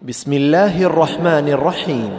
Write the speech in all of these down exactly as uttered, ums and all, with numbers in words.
بسم الله الرحمن الرحيم.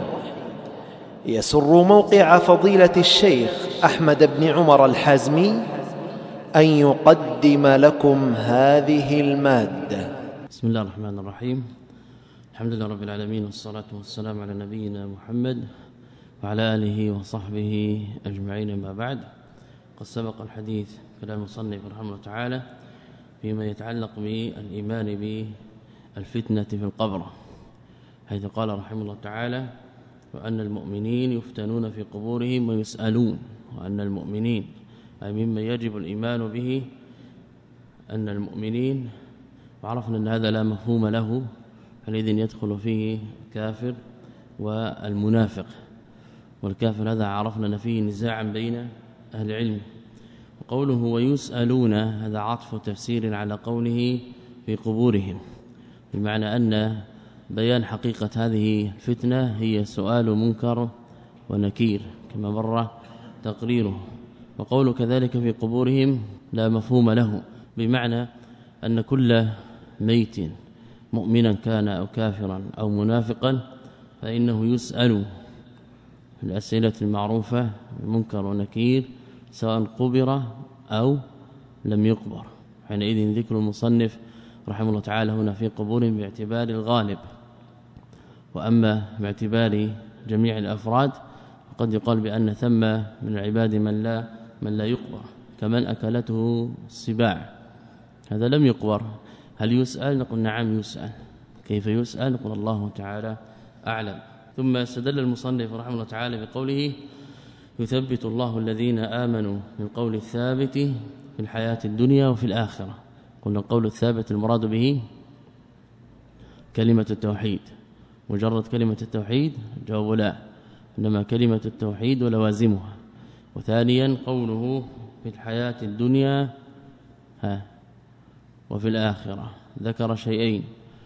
يسر موقع فضيلة الشيخ أحمد بن عمر الحازمي أن يقدم لكم هذه المادة. بسم الله الرحمن الرحيم. الحمد لله رب العالمين، والصلاة والسلام على نبينا محمد وعلى آله وصحبه أجمعين. ما بعد، قد سبق الحديث كلام المصنف رحمه الله تعالى فيما يتعلق بالإيمان بالفتنة في القبر، حيث قال رحمه الله تعالى: وأن المؤمنين يفتنون في قبورهم ويسألون. وأن المؤمنين أي مما يجب الإيمان به أن المؤمنين، وعرفنا أن هذا لا مفهوم له، حينئذ يدخل فيه كافر والمنافق. والكافر هذا عرفنا أن فيه نزاعا بين أهل العلم. وقوله ويسألون هذا عطف تفسير على قوله في قبورهم، بمعنى أن بيان حقيقة هذه الفتنة هي سؤال منكر ونكير كما مر تقريره. وقول كذلك في قبورهم لا مفهوم له، بمعنى أن كل ميت مؤمنا كان أو كافرا أو منافقا فإنه يسأل الأسئلة المعروفة منكر ونكير سواء قبر أو لم يقبر. حينئذ ذكر المصنف رحمه الله تعالى هنا في قبورهم باعتبار الغالب، وأما باعتبار جميع الأفراد قد يقال بأن ثم من العباد من لا من لا يقبر، كمن أكلته السباع هذا لم يقبر. هل يسأل؟ نقول نعم يسأل. كيف يسأل؟ نقول الله تعالى أعلم. ثم استدل المصنف رحمه الله تعالى بقوله: يثبت الله الذين آمنوا بالقول الثابت في الحياة الدنيا وفي الآخرة. قلنا القول الثابت المراد به كلمة التوحيد، مجرد كلمة التوحيد جواب لا، إنما كلمة التوحيد ولوازمها. وثانيا قوله في الحياة الدنيا ها وفي الآخرة، ذكر شيئين: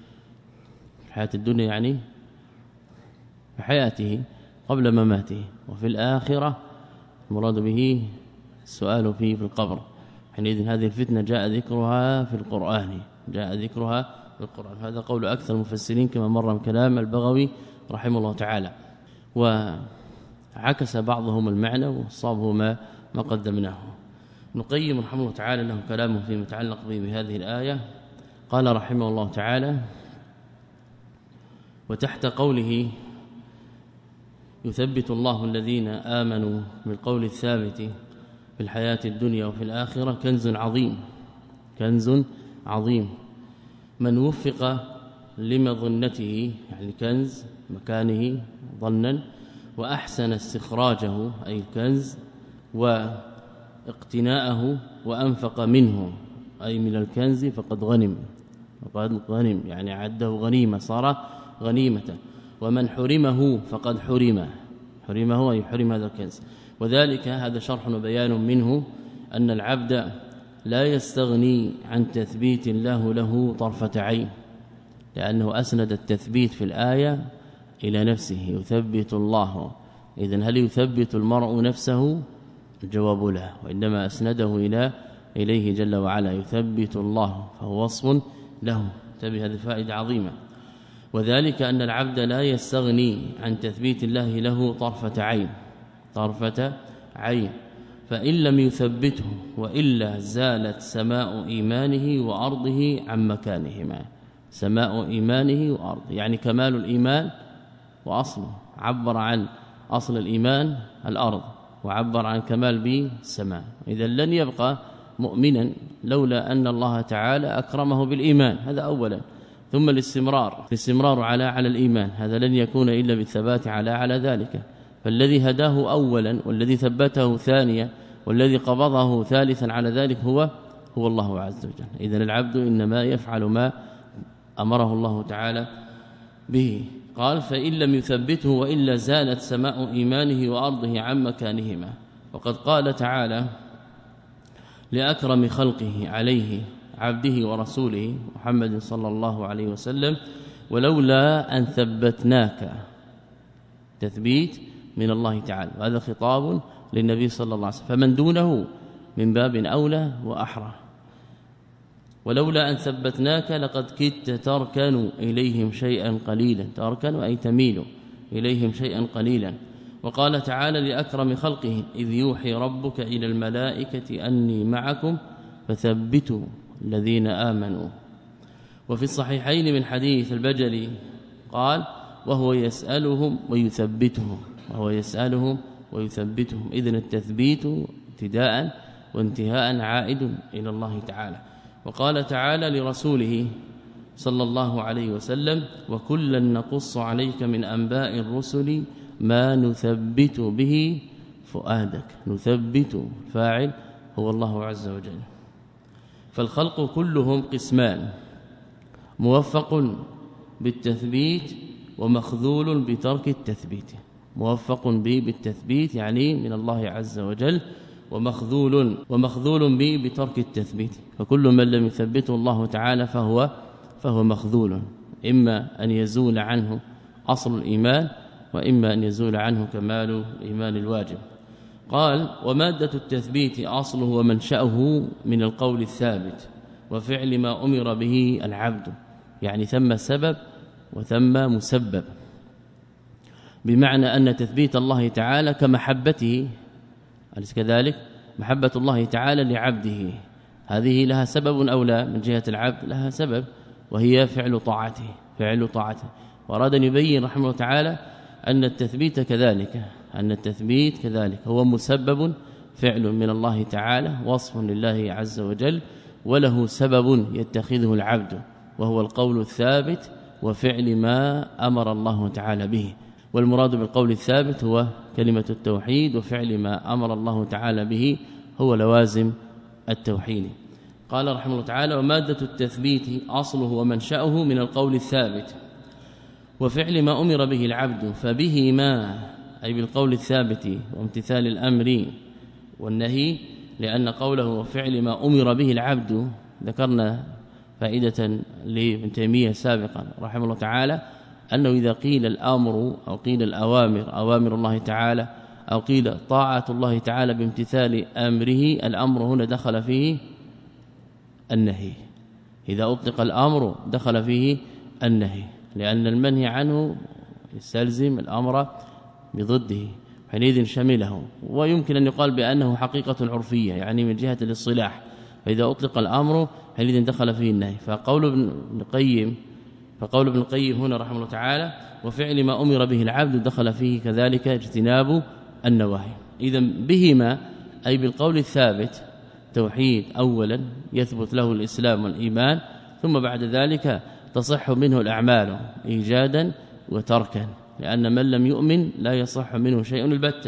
في الحياة الدنيا يعني في حياته قبل مماته، وفي الآخرة المراد به السؤال فيه في القبر. حينئذ هذه الفتنة جاء ذكرها في القرآن، جاء ذكرها في القرآن. هذا قول أكثر المفسرين كما مر من كلام البغوي رحمه الله تعالى. وعكس بعضهم المعنى وصابه ما ما قدمناه. نقيم رحمه الله تعالى له كلامه فيما يتعلق به بهذه الآية. قال رحمه الله تعالى: وتحت قوله يثبت الله الذين آمنوا بالقول الثابت في الحياة الدنيا وفي الآخرة كنز عظيم، كنز عظيم من وفق لمظنته، يعني كنز مكانه ظنا، وأحسن استخراجه أي الكنز واقتناءه، وأنفق منه أي من الكنز فقد غنم، فقد غنم يعني عده غنيمة، صار غنيمة. ومن حرمه فقد حرم، حرمه أي حرم هذا الكنز. وذلك هذا شرح وبيان منه أن العبد لا يستغني عن تثبيت الله له طرفة عين، لأنه أسند التثبيت في الآية إلى نفسه، يثبت الله. إذن هل يثبت المرء نفسه؟ الجواب لا، وإنما أسنده إلى إليه جل وعلا، يثبت الله، فهو وصف له. انتبه، هذه الفائدة عظيمة. وذلك أن العبد لا يستغني عن تثبيت الله له طرفة عين، طرفة عين، فإن لم يثبته وإلا زالت سماء إيمانه وأرضه عن مكانهما. سماء إيمانه وأرضه يعني كمال الإيمان وأصله، عبر عن أصل الإيمان الأرض، وعبر عن كمال به السماء. إذا لن يبقى مؤمنا لولا أن الله تعالى أكرمه بالإيمان، هذا أولا. ثم الاستمرار الاستمرار على على الإيمان، هذا لن يكون إلا بالثبات على على ذلك. فالذي هداه أولا والذي ثبته ثانيا والذي قبضه ثالثا على ذلك هو هو الله عز وجل. إذن العبد إنما يفعل ما أمره الله تعالى به. قال: فإن لم يثبته وإلا زالت سماء إيمانه وأرضه عن مكانهما. وقد قال تعالى لأكرم خلقه عليه عبده ورسوله محمد صلى الله عليه وسلم: ولولا أن ثبتناك. تثبيت من الله تعالى، وهذا خطاب للنبي صلى الله عليه وسلم، فمن دونه من باب أولى وأحرى. ولولا أن ثبتناك لقد كدت تركن إليهم شيئا قليلا، تركن أي تميل إليهم شيئا قليلا. وقال تعالى لأكرم خلقه إذ يوحي ربك إلى الملائكة أني معكم فثبتوا الذين آمنوا. وفي الصحيحين من حديث البجلي قال وهو يسألهم ويثبتهم، وهو يسألهم ويثبتهم. إذن التثبيت ابتداء وانتهاء عائد إلى الله تعالى. وقال تعالى لرسوله صلى الله عليه وسلم وكلا نقص عليك من أنباء الرسل ما نثبت به فؤادك. نثبت فاعل هو الله عز وجل. فالخلق كلهم قسمان، موفق بالتثبيت ومخذول بترك التثبيت. موفق به بالتثبيت يعني من الله عز وجل، ومخذول ومخذول به بترك التثبيت. فكل من لم يثبته الله تعالى فهو فهو مخذول، إما أن يزول عنه أصل الإيمان وإما أن يزول عنه كمال الإيمان الواجب. قال ومادة التثبيت أصله ومنشأه من القول الثابت وفعل ما أمر به العبد، يعني ثم سبب وثم مسبب، بمعنى أن تثبيت الله تعالى كمحبته، أليس كذلك؟ محبة الله تعالى لعبده هذه لها سبب أو لا؟ من جهة العبد لها سبب وهي فعل طاعته، فعل طاعته. وأراد أن يبين رحمه الله تعالى أن التثبيت كذلك، أن التثبيت كذلك هو مسبب فعل من الله تعالى، وصف لله عز وجل، وله سبب يتخذه العبد وهو القول الثابت وفعل ما أمر الله تعالى به. والمراد بالقول الثابت هو كلمة التوحيد، وفعل ما أمر الله تعالى به هو لوازم التوحيد. قال رحمه الله تعالى ومادة التثبيت أصله ومنشأه من القول الثابت وفعل ما أمر به العبد، فبه ما أي بالقول الثابت وامتثال الأمر والنهي، لأن قوله وفعل ما أمر به العبد ذكرنا فائدة لابن تيمية سابقا رحمه الله تعالى أنه إذا قيل الأمر أو قيل الأوامر أوامر الله تعالى أو قيل طاعة الله تعالى بامتثال أمره، الأمر هنا دخل فيه النهي. إذا أطلق الأمر دخل فيه النهي، لأن المنهي عنه يستلزم الأمر بضده، حينئذ شمله. ويمكن أن يقال بأنه حقيقة عرفية يعني من جهة الاصطلاح، فإذا أطلق الأمر حينئذ دخل فيه النهي. فقول ابن القيم فقول ابن القيم هنا رحمه الله تعالى وفعل ما أمر به العبد دخل فيه كذلك اجتناب النواهي. إذن بهما أي بالقول الثابت توحيد أولا يثبت له الإسلام والإيمان، ثم بعد ذلك تصح منه الأعمال إيجادا وتركا، لأن من لم يؤمن لا يصح منه شيء البتة.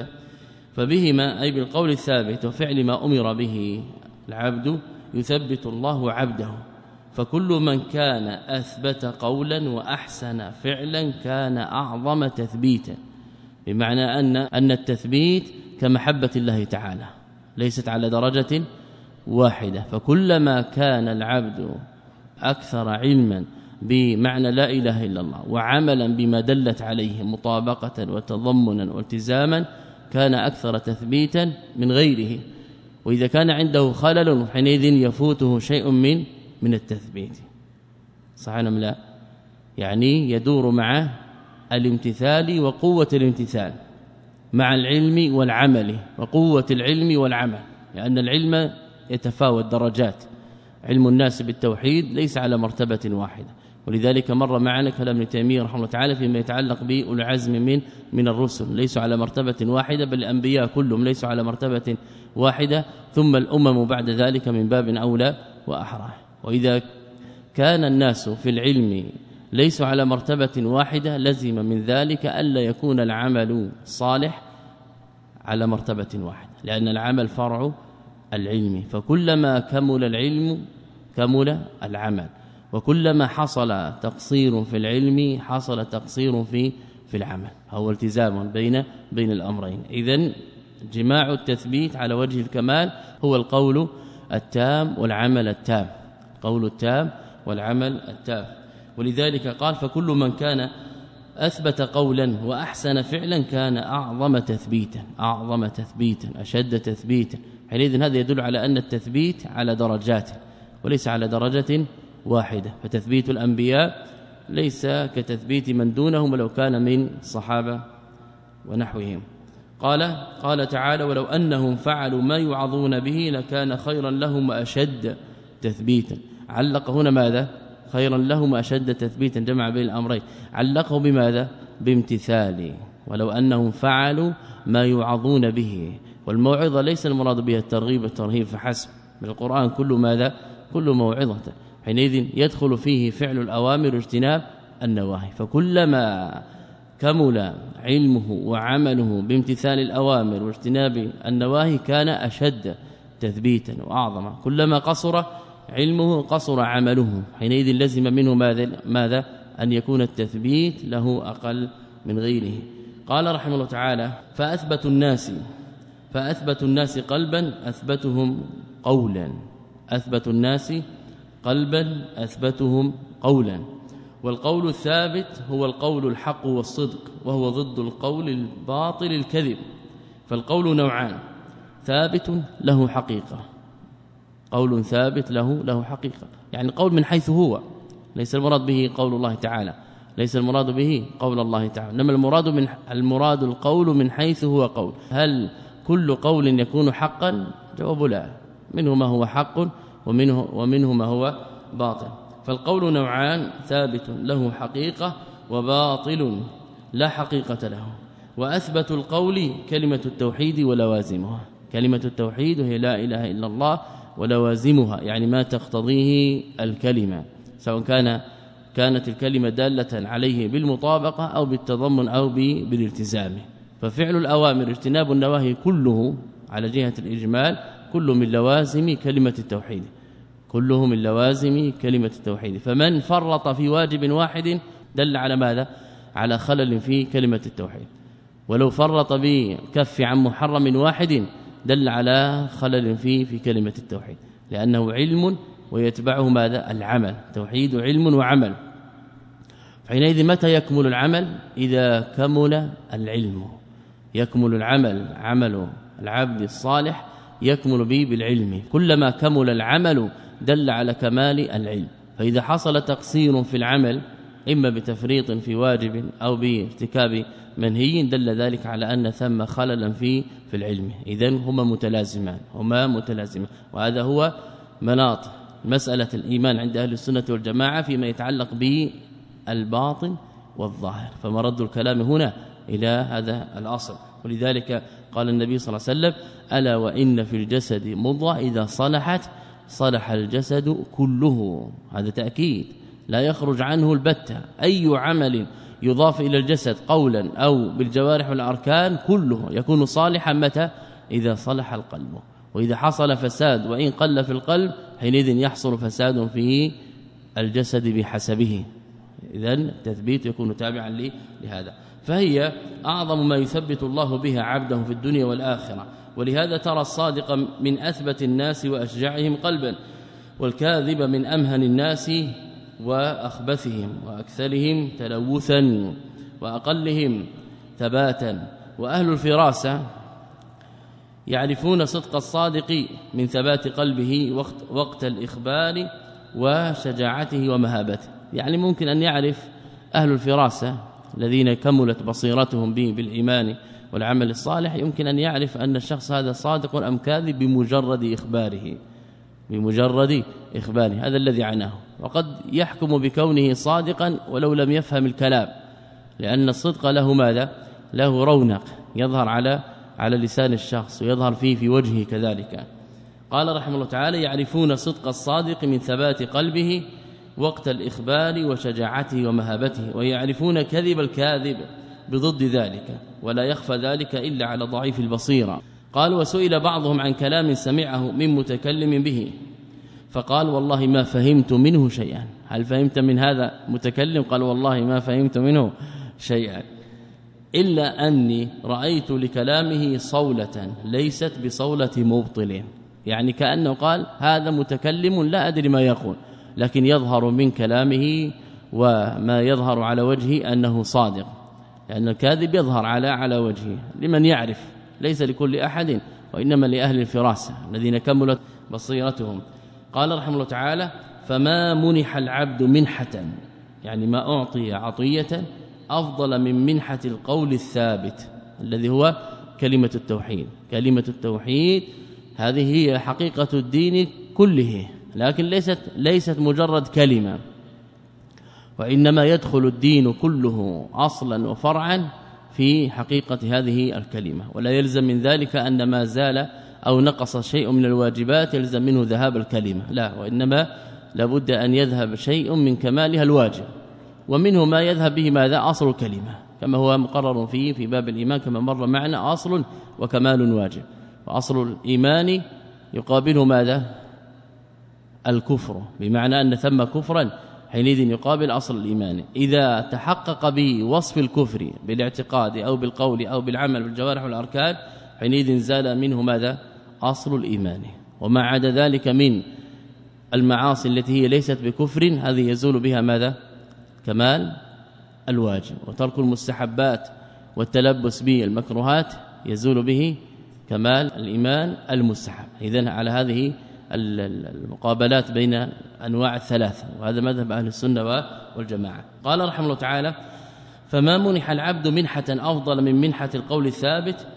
فبهما أي بالقول الثابت وفعل ما أمر به العبد يثبت الله عبده. فكل من كان أثبت قولا وأحسن فعلا كان أعظم تثبيتا، بمعنى أن أن التثبيت كمحبة الله تعالى ليست على درجة واحدة. فكلما كان العبد أكثر علما بمعنى لا إله إلا الله وعملا بما دلت عليه مطابقة وتضمنا والتزاما كان أكثر تثبيتا من غيره. وإذا كان عنده خلل حينئذ يفوته شيء من من التثبيت. صح أم لا؟ يعني يدور مع الامتثال وقوة الامتثال مع العلم والعمل وقوة العلم والعمل، لأن العلم يتفاوت درجات. علم الناس بالتوحيد ليس على مرتبة واحدة، ولذلك مر معنا كلام ابن تيمية رحمه الله تعالى فيما يتعلق بالعزم من من الرسل، ليسوا على مرتبة واحدة، بل الأنبياء كلهم ليسوا على مرتبة واحدة، ثم الأمم بعد ذلك من باب أولى وأحرى. وإذا كان الناس في العلم ليسوا على مرتبة واحدة لزم من ذلك ألا يكون العمل صالح على مرتبة واحدة، لأن العمل فرع العلم. فكلما كمل العلم كمل العمل، وكلما حصل تقصير في العلم حصل تقصير في في العمل. هو التزام بين بين الأمرين. إذن جماع التثبيت على وجه الكمال هو القول التام والعمل التام، قول التام والعمل التام. ولذلك قال فكل من كان أثبت قولا وأحسن فعلا كان أعظم تثبيتا، أعظم تثبيتا، أشد تثبيتا. حينئذ هذا يدل على أن التثبيت على درجات، وليس على درجة واحدة. فتثبيت الأنبياء ليس كتثبيت من دونهم ولو كان من الصحابة ونحوهم. قال قال تعالى ولو أنهم فعلوا ما يوعظون به لكان خيرا لهم وأشد تثبيتا. علق هنا ماذا؟ خيرا لهم وأشد تثبيتا، جمع بين الأمرين. علقه بماذا؟ بامتثال. ولو أنهم فعلوا ما يوعظون به، والموعظة ليس المراد بها الترغيب والترهيب فحسب، بل القرآن كل ماذا؟ كل موعظة، حينئذ يدخل فيه فعل الأوامر واجتناب النواهي. فكلما كمل علمه وعمله بامتثال الأوامر واجتناب النواهي كان أشد تثبيتا وأعظم. كلما قصر علمه قصر عمله، حينئذ لزم منه ماذا؟ ماذا؟ أن يكون التثبيت له أقل من غيره. قال رحمه الله تعالى فأثبت الناس فأثبت الناس قلبا أثبتهم قولا. أثبت الناس قلبا أثبتهم قولا. والقول الثابت هو القول الحق والصدق، وهو ضد القول الباطل الكذب. فالقول نوعان: ثابت له حقيقة، قول ثابت له له حقيقة، يعني قول من حيث هو، ليس المراد به قول الله تعالى، ليس المراد به قول الله تعالى، انما المراد من المراد القول من حيث هو قول. هل كل قول يكون حقا؟ جواب لا، منه ما هو حق ومنه ومنه ما هو باطل. فالقول نوعان: ثابت له حقيقة وباطل لا حقيقة له. وأثبت القول كلمة التوحيد ولوازمها. كلمة التوحيد هي لا إله إلا الله ولوازمها، يعني ما تقتضيه الكلمة، سواء كان كانت الكلمة دالة عليه بالمطابقة أو بالتضمن أو بالالتزام. ففعل الأوامر اجتناب النواهي كله على جهة الإجمال كله من لوازم كلمة التوحيد، كله من لوازم كلمة التوحيد. فمن فرط في واجب واحد دل على ماذا؟ على خلل في كلمة التوحيد. ولو فرط بكف عن محرم واحد دل على خلل في في كلمة التوحيد، لأنه علم ويتبعه ماذا؟ العمل. توحيد علم وعمل. حينئذ متى يكمل العمل؟ إذا كمل العلم. يكمل العمل، عمل العبد الصالح يكمل به بالعلم. كلما كمل العمل دل على كمال العلم. فإذا حصل تقصير في العمل إما بتفريط في واجب أو بارتكاب منهي دل ذلك على أن ثم خللا في في العلم. إذن هما متلازمان، هما متلازمان. وهذا هو مناط مسألة الإيمان عند أهل السنة والجماعة فيما يتعلق بالباطن والظاهر. فمرد الكلام هنا إلى هذا الأصل. ولذلك قال النبي صلى الله عليه وسلم: ألا وإن في الجسد مضغة إذا صلحت صلح الجسد كله. هذا تأكيد لا يخرج عنه البتة. أي عمل يضاف إلى الجسد قولا أو بالجوارح والأركان كله يكون صالحا متى؟ إذا صلح القلب. وإذا حصل فساد وإن قل في القلب حينئذ يحصل فساد في الجسد بحسبه. إذن التثبيت يكون تابعا لهذا. فهي أعظم ما يثبت الله بها عبده في الدنيا والآخرة. ولهذا ترى الصادق من أثبت الناس وأشجعهم قلبا، والكاذب من أمهن الناس وأخبثهم وأكثرهم تلوثا وأقلهم ثباتا. وأهل الفراسة يعرفون صدق الصادق من ثبات قلبه وقت, وقت الإخبار وشجاعته ومهابته. يعني ممكن أن يعرف أهل الفراسة الذين كملت بصيرتهم به بالإيمان والعمل الصالح، يمكن أن يعرف أن الشخص هذا صادق أم كاذب بمجرد إخباره، بمجرد إخباره. هذا الذي عناه. وقد يحكم بكونه صادقا ولو لم يفهم الكلام، لأن الصدق له ماذا؟ له رونق يظهر على على لسان الشخص ويظهر فيه في وجهه كذلك. قال رحمه الله تعالى: يعرفون صدق الصادق من ثبات قلبه وقت الإخبار وشجاعته ومهابته، ويعرفون كذب الكاذب بضد ذلك، ولا يخفى ذلك إلا على ضعيف البصيرة. قال: وسئل بعضهم عن كلام سمعه من متكلم به فقال: والله ما فهمت منه شيئا. هل فهمت من هذا متكلم؟ قال: والله ما فهمت منه شيئا، إلا أني رأيت لكلامه صولة ليست بصولة مبطل. يعني كأنه قال: هذا متكلم لا أدري ما يقول، لكن يظهر من كلامه وما يظهر على وجهه أنه صادق، لأن الكاذب يظهر على على وجهه لمن يعرف، ليس لكل أحد، وإنما لأهل الفراسة الذين كملت بصيرتهم. قال رحمه الله تعالى فما منح العبد منحة يعني ما أعطي عطية أفضل من منحة القول الثابت الذي هو كلمة التوحيد. كلمة التوحيد هذه هي حقيقة الدين كله، لكن ليست ليست مجرد كلمة، وإنما يدخل الدين كله أصلا وفرعا في حقيقة هذه الكلمة، ولا يلزم من ذلك أن ما زال أو نقص شيء من الواجبات يلزم منه ذهاب الكلمة، لا، وإنما لابد أن يذهب شيء من كمالها الواجب، ومنه ما يذهب به ماذا أصل الكلمة كما هو مقرر فيه في باب الإيمان كما مر معنا أصل وكمال واجب. وأصل الإيمان يقابله ماذا الكفر، بمعنى أن ثم كفرا حينئذ يقابل أصل الإيمان. إذا تحقق بوصف الكفر بالاعتقاد أو بالقول أو بالعمل بالجوارح والأركان حينئذ زال منه ماذا أصل الإيمان. وما عدا ذلك من المعاصي التي هي ليست بكفر هذه يزول بها ماذا كمال الواجب. وترك المستحبات والتلبس بالمكروهات يزول به كمال الإيمان المستحب. إذن على هذه المقابلات بين أنواع الثلاثة، وهذا مذهب أهل السنة والجماعة. قال رحمه الله تعالى فما منح العبد منحة أفضل من منحة القول الثابت،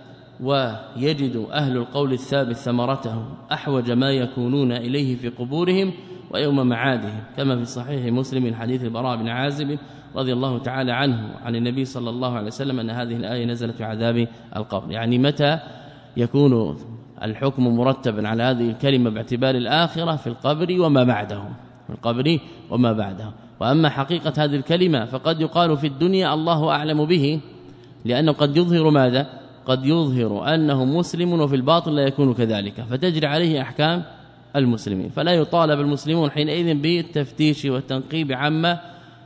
ويجد أهل القول الثابت ثمرته أحوج ما يكونون إليه في قبورهم ويوم معادهم، كما في صحيح مسلم من حديث البراء بن عازب رضي الله تعالى عنه عن النبي صلى الله عليه وسلم أن هذه الآية نزلت في عذاب القبر. يعني متى يكون الحكم مرتبا على هذه الكلمة باعتبار الآخرة في القبر وما بعده، في القبر وما بعده. وأما حقيقة هذه الكلمة فقد يقال في الدنيا الله أعلم به، لأنه قد يظهر ماذا قد يظهر أنه مسلم وفي الباطن لا يكون كذلك، فتجري عليه أحكام المسلمين، فلا يطالب المسلمون حينئذ بالتفتيش والتنقيب عما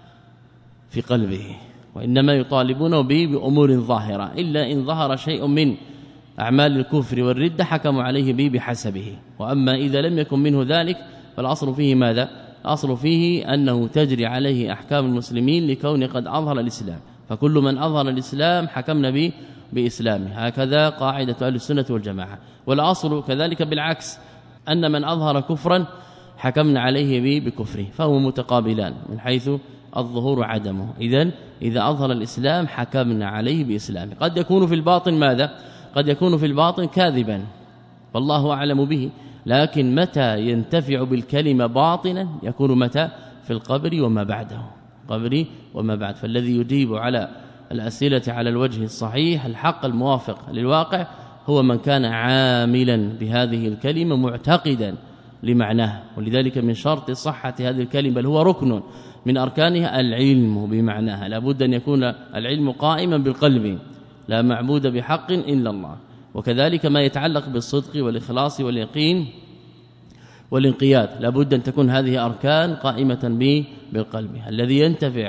في قلبه، وإنما يطالبونه به بأمور ظاهرة، إلا إن ظهر شيء من أعمال الكفر والردة حكموا عليه به بحسبه. وأما إذا لم يكن منه ذلك فالأصل فيه ماذا الأصل فيه أنه تجري عليه أحكام المسلمين لكون قد أظهر الإسلام، فكل من أظهر الإسلام حكمنا به بإسلامه. هكذا قاعدة أهل السنة والجماعة. والأصل كذلك بالعكس، أن من أظهر كفرا حكمنا عليه به بكفره، فهو متقابلان من حيث الظهور عدمه. إذن إذا أظهر الإسلام حكمنا عليه بإسلامه. قد يكون في الباطن ماذا قد يكون في الباطن كاذبا والله أعلم به، لكن متى ينتفع بالكلمة باطنا يكون متى في القبر وما بعده قبري وما بعد. فالذي يجيب على الأسئلة على الوجه الصحيح الحق الموافق للواقع هو من كان عاملا بهذه الكلمة معتقدا لمعناها. ولذلك من شرط صحة هذه الكلمة بل هو ركن من أركانها العلم بمعناها، لابد أن يكون العلم قائما بالقلب، لا معبود بحق إلا الله. وكذلك ما يتعلق بالصدق والإخلاص واليقين والانقياد، لابد أن تكون هذه أركان قائمة به بالقلب. الذي ينتفع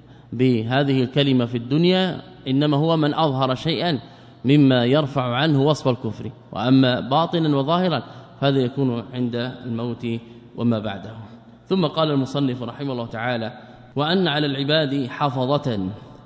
بهذه الكلمة في الدنيا إنما هو من أظهر شيئا مما يرفع عنه وصف الكفر، وأما باطنا وظاهرا هذا يكون عند الموت وما بعده. ثم قال المصنف رحمه الله تعالى وأن على العباد حفظة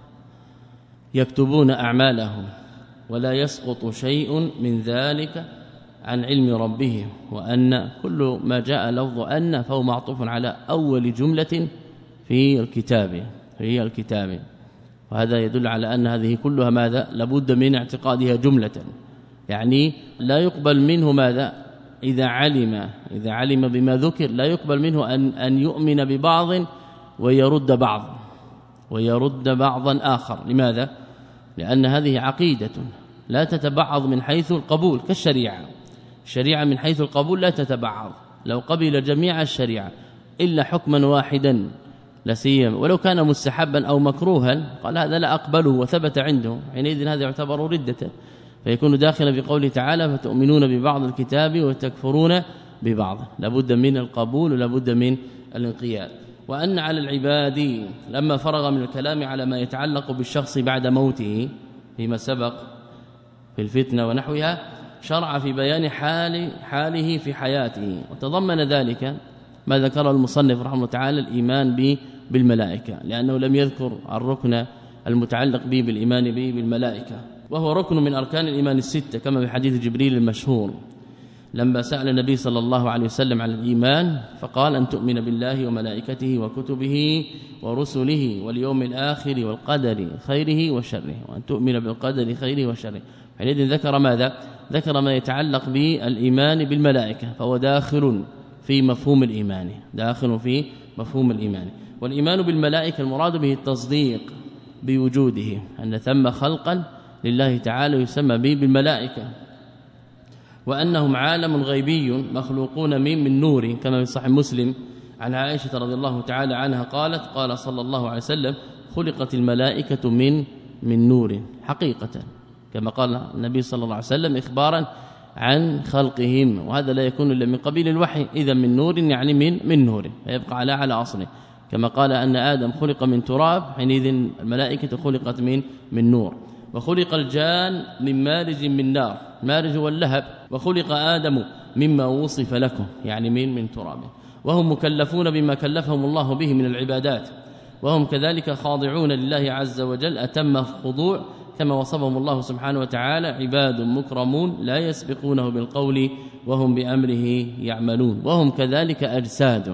يكتبون أعمالهم ولا يسقط شيء من ذلك عن علم ربهم، وأن كل ما جاء لفظ أن فهو معطوف على أول جملة في الكتاب هي الكتاب، وهذا يدل على أن هذه كلها ماذا لابد من اعتقادها جملة، يعني لا يقبل منه ماذا إذا علم إذا علم بما ذكر لا يقبل منه أن أن يؤمن ببعض ويرد بعض ويرد بعضا آخر. لماذا؟ لأن هذه عقيدة لا تتبعض من حيث القبول كالشريعة. الشريعة من حيث القبول لا تتبعض، لو قبل جميع الشريعة إلا حكما واحدا لا سيما ولو كان مستحبا أو مكروها قال هذا لا أقبله وثبت عنده، حينئذ هذا يعتبر ردة، فيكون داخلا في قوله تعالى فتؤمنون ببعض الكتاب وتكفرون ببعض. لابد من القبول ولابد من الانقياد. وأن على العباد لما فرغ من الكلام على ما يتعلق بالشخص بعد موته فيما سبق في الفتنة ونحوها شرع في بيان حال حاله في حياته، وتضمن ذلك ما ذكر المصنف رحمه الله تعالى الإيمان بالملائكة، لأنه لم يذكر الركن المتعلق به بالإيمان به بالملائكة، وهو ركن من أركان الإيمان الستة كما في حديث جبريل المشهور. لما سأل النبي صلى الله عليه وسلم عن الإيمان فقال أن تؤمن بالله وملائكته وكتبه ورسله واليوم الآخر والقدر خيره وشره، وأن تؤمن بالقدر خيره وشره. حينئذ ذكر ماذا؟ ذكر ما يتعلق بالإيمان بالملائكة، فهو داخل في مفهوم الإيمان، داخل في مفهوم الإيمان. والإيمان بالملائكة المراد به التصديق بوجوده، أن ثم خلقا لله تعالى يسمى به بالملائكة، وأنهم عالم غيبي مخلوقون من من نور، كما في صحيح مسلم عن عائشة رضي الله تعالى عنها قالت قال صلى الله عليه وسلم خلقت الملائكة من من نور حقيقة، كما قال النبي صلى الله عليه وسلم إخبارا عن خلقهم، وهذا لا يكون إلا من قبيل الوحي، إذا من نور يعني من من نور، فيبقى على على أصله، كما قال أن آدم خلق من تراب، حينئذ الملائكة خلقت من من نور. وخلق الجان من مارج من نار، مارج واللهب، وخلق آدم مما وصف لكم يعني من من تراب، وهم مكلفون بما كلفهم الله به من العبادات، وهم كذلك خاضعون لله عز وجل أتم خضوع، كما وصفهم الله سبحانه وتعالى عباد مكرمون لا يسبقونه بالقول وهم بأمره يعملون، وهم كذلك أجساد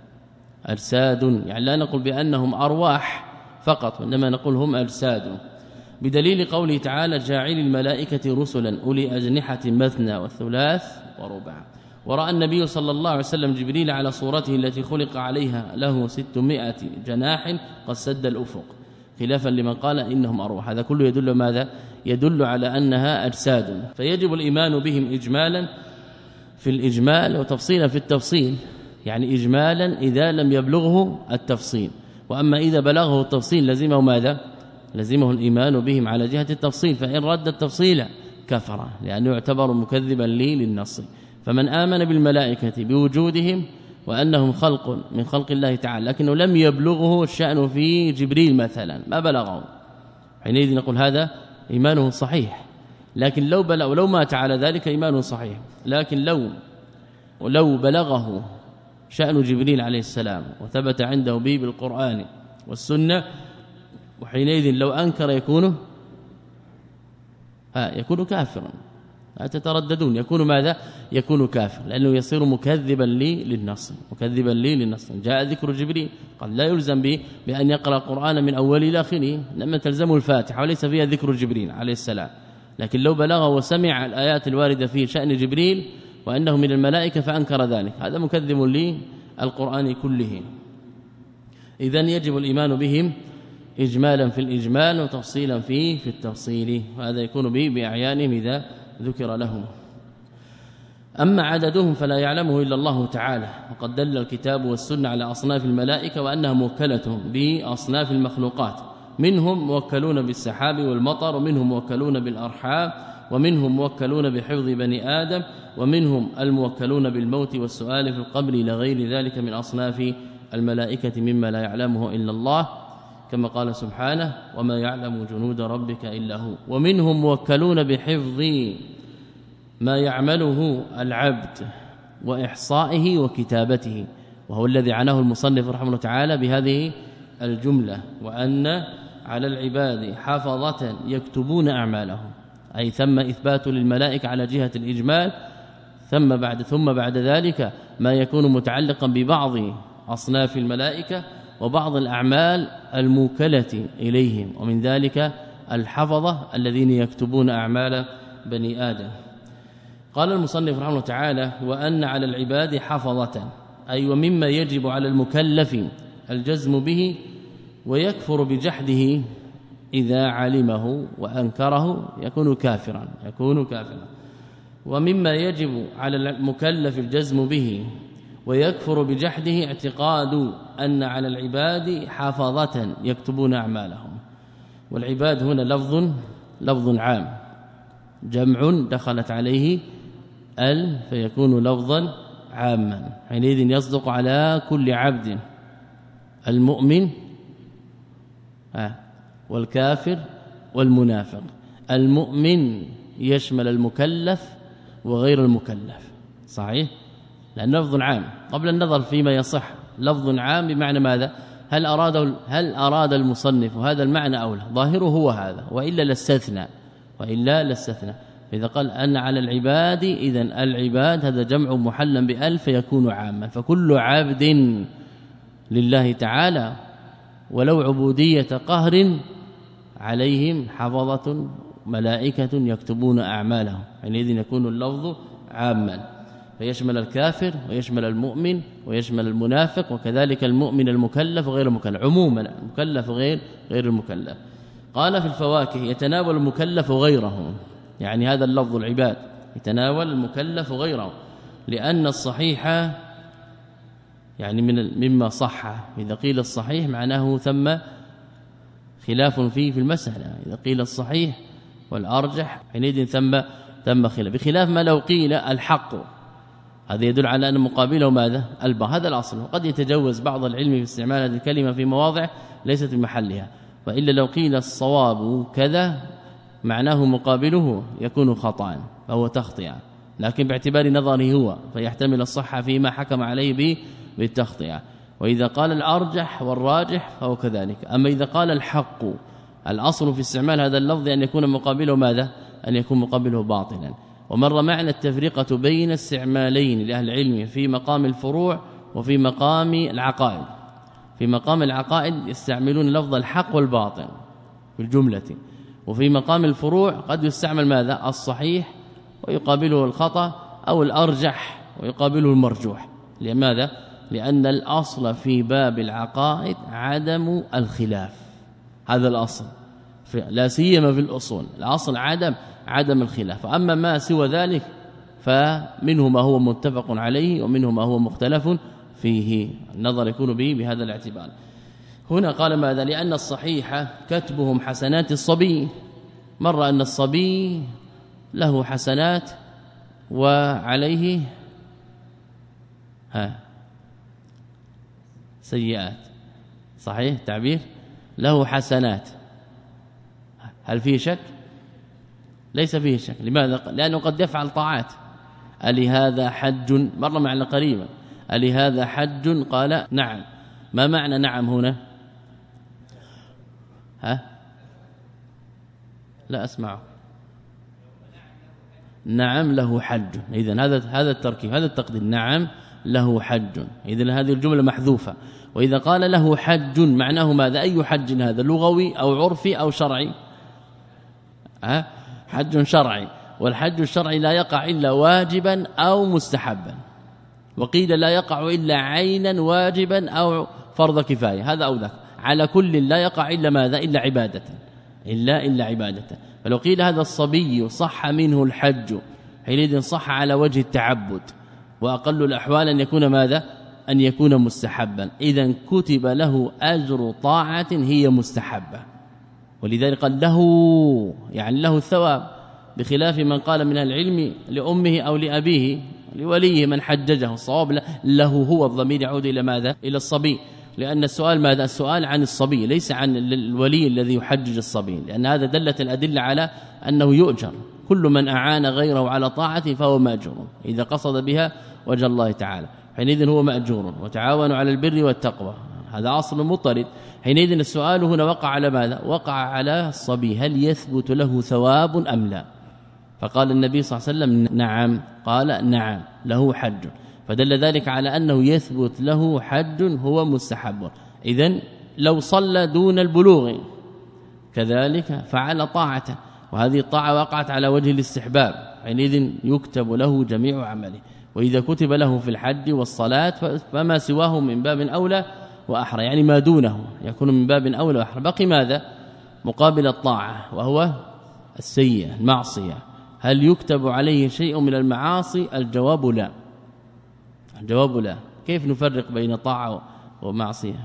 أجساد، يعني لا نقول بأنهم أرواح فقط، وإنما نقول هم أجساد، بدليل قوله تعالى جاعل الملائكة رسلا أولي أجنحة مثنى والثلاث ورباع. ورأى النبي صلى الله عليه وسلم جبريل على صورته التي خلق عليها له ستمائة جناح قد سد الأفق، خلافا لمن قال إنهم أرواح. هذا كله يدل ماذا؟ يدل على أنها أجساد، فيجب الإيمان بهم إجمالا في الإجمال وتفصيلا في التفصيل، يعني إجمالا إذا لم يبلغه التفصيل، وأما إذا بلغه التفصيل لزمه ماذا؟ لزمه الإيمان بهم على جهة التفصيل، فإن رد التفصيل كفر، لأنه يعتبر مكذبا لي للنص. فمن آمن بالملائكة بوجودهم وأنهم خلق من خلق الله تعالى، لكنه لم يبلغه الشأن في جبريل مثلا، ما بلغه، حينئذ نقول هذا إيمانه صحيح. لكن لو بلغ ولو مات على ذلك إيمانه صحيح، لكن لو ولو بلغه شأن جبريل عليه السلام وثبت عنده به بالقرآن والسنة، وحينئذ لو أنكر يكون ها يكون كافرا، لا تترددون، يكون ماذا؟ يكون كافر، لأنه يصير مكذبا لي للنص، مكذبا لي للنص. جاء ذكر جبريل قد لا يلزم به بأن يقرأ القرآن من أول إلى آخره، لما تلزمه الفاتحة وليس فيها ذكر جبريل عليه السلام، لكن لو بلغه وسمع الآيات الواردة في شأن جبريل وأنه من الملائكة فأنكر ذلك، هذا مكذب لي القرآن كله. إذن يجب الإيمان بهم إجمالا في الإجمال وتفصيلا فيه في التفصيل، وهذا يكون به بأعيانهم إذا ذكر لهم. أما عددهم فلا يعلمه إلا الله تعالى، وقد دل الكتاب والسنة على أصناف الملائكة وأنها موكلة بأصناف المخلوقات، منهم موكلون بالسحاب والمطر، ومنهم موكلون بالأرحام، ومنهم موكلون بحفظ بني آدم، ومنهم الموكلون بالموت والسؤال في القبر إلى غير ذلك من أصناف الملائكة مما لا يعلمه إلا الله، كما قال سبحانه وما يعلم جنود ربك إلا هو. ومنهم موكلون بحفظ ما يعمله العبد وإحصائه وكتابته، وهو الذي عناه المصنف رحمه الله تعالى بهذه الجملة، وأن على العباد حفظة يكتبون أعمالهم، أي ثم إثبات للملائكة على جهة الإجمال، ثم بعد ثم بعد ذلك ما يكون متعلقا ببعض أصناف الملائكة وبعض الأعمال الموكلة إليهم، ومن ذلك الحفظة الذين يكتبون أعمال بني آدم. قال المصنف رحمه الله تعالى وأن على العباد حفظة، أي ومما يجب على المكلف الجزم به ويكفر بجحده إذا علمه وأنكره يكون كافرا يكون كافرا ومما يجب على المكلف الجزم به ويكفر بجحده اعتقاد أن على العباد حفظة يكتبون أعمالهم. والعباد هنا لفظ لفظ عام، جمع دخلت عليه ال فيكون لفظا عاما، حينئذ يصدق على كل عبد، المؤمن والكافر والمنافق. المؤمن يشمل المكلف وغير المكلف، صحيح؟ لأن لفظ عام قبل النظر فيما يصح، لفظ عام بمعنى ماذا؟ هل أراد هل أراد المصنف هذا المعنى أو لا؟ ظاهره هو هذا، وإلا لاستثنى وإلا لاستثنى إذا قال أن على العباد إذن العباد هذا جمع محلا بأل فيكون عاما، فكل عبد لله تعالى ولو عبودية قهر عليهم حفظة ملائكة يكتبون أعمالهم، حينئذ يكون اللفظ عاما فيشمل الكافر ويشمل المؤمن ويشمل المنافق، وكذلك المؤمن المكلف وغير المكلف، عموما المكلف غير غير المكلف. قال في الفواكه يتناول المكلف غيره، يعني هذا اللفظ العباد يتناول المكلف غيره، لأن الصحيح يعني من مما صح، إذا قيل الصحيح معناه ثم خلاف فيه في المسألة، إذا قيل الصحيح والأرجح حينئذ ثم ثم خلاف، بخلاف ما لو قيل الحق، هذا يدل على أن مقابله ماذا؟ الباء، هذا الأصل. وقد يتجوز بعض العلم في استعمال هذه الكلمة في مواضع ليست في محلها، وإلا لو قيل الصواب كذا معناه مقابله يكون خطأ فهو تخطئة، لكن باعتبار نظره هو فيحتمل الصحة فيما حكم عليه به بالتخطئة. وإذا قال الأرجح والراجح فهو كذلك. أما إذا قال الحق، الأصل في استعمال هذا اللفظ أن يكون مقابله ماذا؟ أن يكون مقابله باطلا. ومر معنا التفرقة بين استعمالين لأهل العلم في مقام الفروع وفي مقام العقائد. في مقام العقائد يستعملون لفظ الحق والباطل في الجملة، وفي مقام الفروع قد يستعمل ماذا؟ الصحيح ويقابله الخطأ، أو الأرجح ويقابله المرجوح. لماذا؟ لأن الأصل في باب العقائد عدم الخلاف، هذا الأصل لا سيما في الأصول، الأصل عدم عدم الخلاف. أما ما سوى ذلك فمنه ما هو متفق عليه ومنه ما هو مختلف فيه، النظر يكون به بهذا الاعتبار. هنا قال ماذا؟ لأن الصحيح كتبهم حسنات الصبي، مر أن الصبي له حسنات وعليه ها سيئات، صحيح تعبير؟ له حسنات، هل فيه شك؟ ليس فيه شك. لماذا؟ لأنه قد يفعل طاعات. ألي هذا حج؟ مر معنا قريبا. ألي هذا حج؟ قال نعم. ما معنى نعم هنا؟ ها لا أسمعه. نعم له حج، إذن هذا هذا التركيب، هذا التقدير، نعم له حج، إذن هذه الجملة محذوفة. وإذا قال له حج معناه ماذا؟ أي حج هذا؟ لغوي أو عرفي أو شرعي؟ ها حج شرعي، والحج الشرعي لا يقع إلا واجبا أو مستحبا، وقيل لا يقع إلا عينا واجبا أو فرض كفاية، هذا أو ذاك. على كل لا يقع إلا ماذا؟ إلا عبادة، إلا إلا عبادة. فلو قيل هذا الصبي صح منه الحج حينئذ صح على وجه التعبد، وأقل الأحوال أن يكون ماذا؟ أن يكون مستحبا، إذن كتب له أجر طاعة هي مستحبة، ولذلك قال له يعني له الثواب، بخلاف من قال من العلم لأمه أو لأبيه لوليه من حججه، الصواب له هو، الضمير يعود إلى ماذا؟ إلى الصبي، لأن السؤال ماذا؟ السؤال عن الصبي ليس عن الولي الذي يحجج الصبي، لأن هذا دلت الأدلة على أنه يؤجر، كل من أعان غيره على طاعته فهو مأجور إذا قصد بها وجه الله تعالى، حينئذ هو مأجور. وتعاونوا على البر والتقوى، هذا أصل مطرد. حينئذ السؤال هنا وقع على ماذا؟ وقع على الصبي، هل يثبت له ثواب أم لا؟ فقال النبي صلى الله عليه وسلم نعم، قال نعم له حج، فدل ذلك على أنه يثبت له حج هو مستحب. إذن لو صلى دون البلوغ كذلك فعل طاعة، وهذه الطاعة وقعت على وجه الاستحباب، حينئذ يكتب له جميع عمله. وإذا كتب له في الحج والصلاة فما سواه من باب أولى وأحرى، يعني ما دونه يكون من باب أولى وأحرى. بقي ماذا؟ مقابل الطاعة وهو السيئة المعصية، هل يكتب عليه شيء من المعاصي؟ الجواب لا، الجواب لا. كيف نفرق بين طاعة ومعصية؟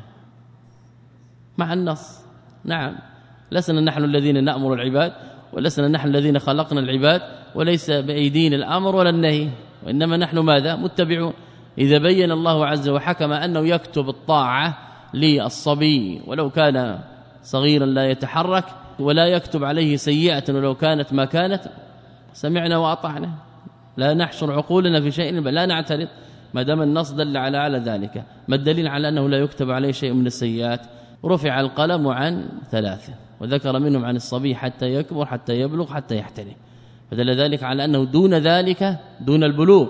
مع النص، نعم، لسنا نحن الذين نأمر العباد، ولسنا نحن الذين خلقنا العباد، وليس بأيدينا الأمر ولا النهي، وإنما نحن ماذا؟ متبعون. إذا بين الله عز وحكم أنه يكتب الطاعة للصبي ولو كان صغيرا لا يتحرك، ولا يكتب عليه سيئة ولو كانت ما كانت، سمعنا وأطعنا، لا نحشر عقولنا في شيء بل لا نعترض ما دام النص دل على على ذلك. ما الدليل على أنه لا يكتب عليه شيء من السيئات؟ رفع القلم عن ثلاثة، وذكر منهم عن الصبي حتى يكبر حتى يبلغ حتى يحتلم، فدل ذلك على أنه دون ذلك دون البلوغ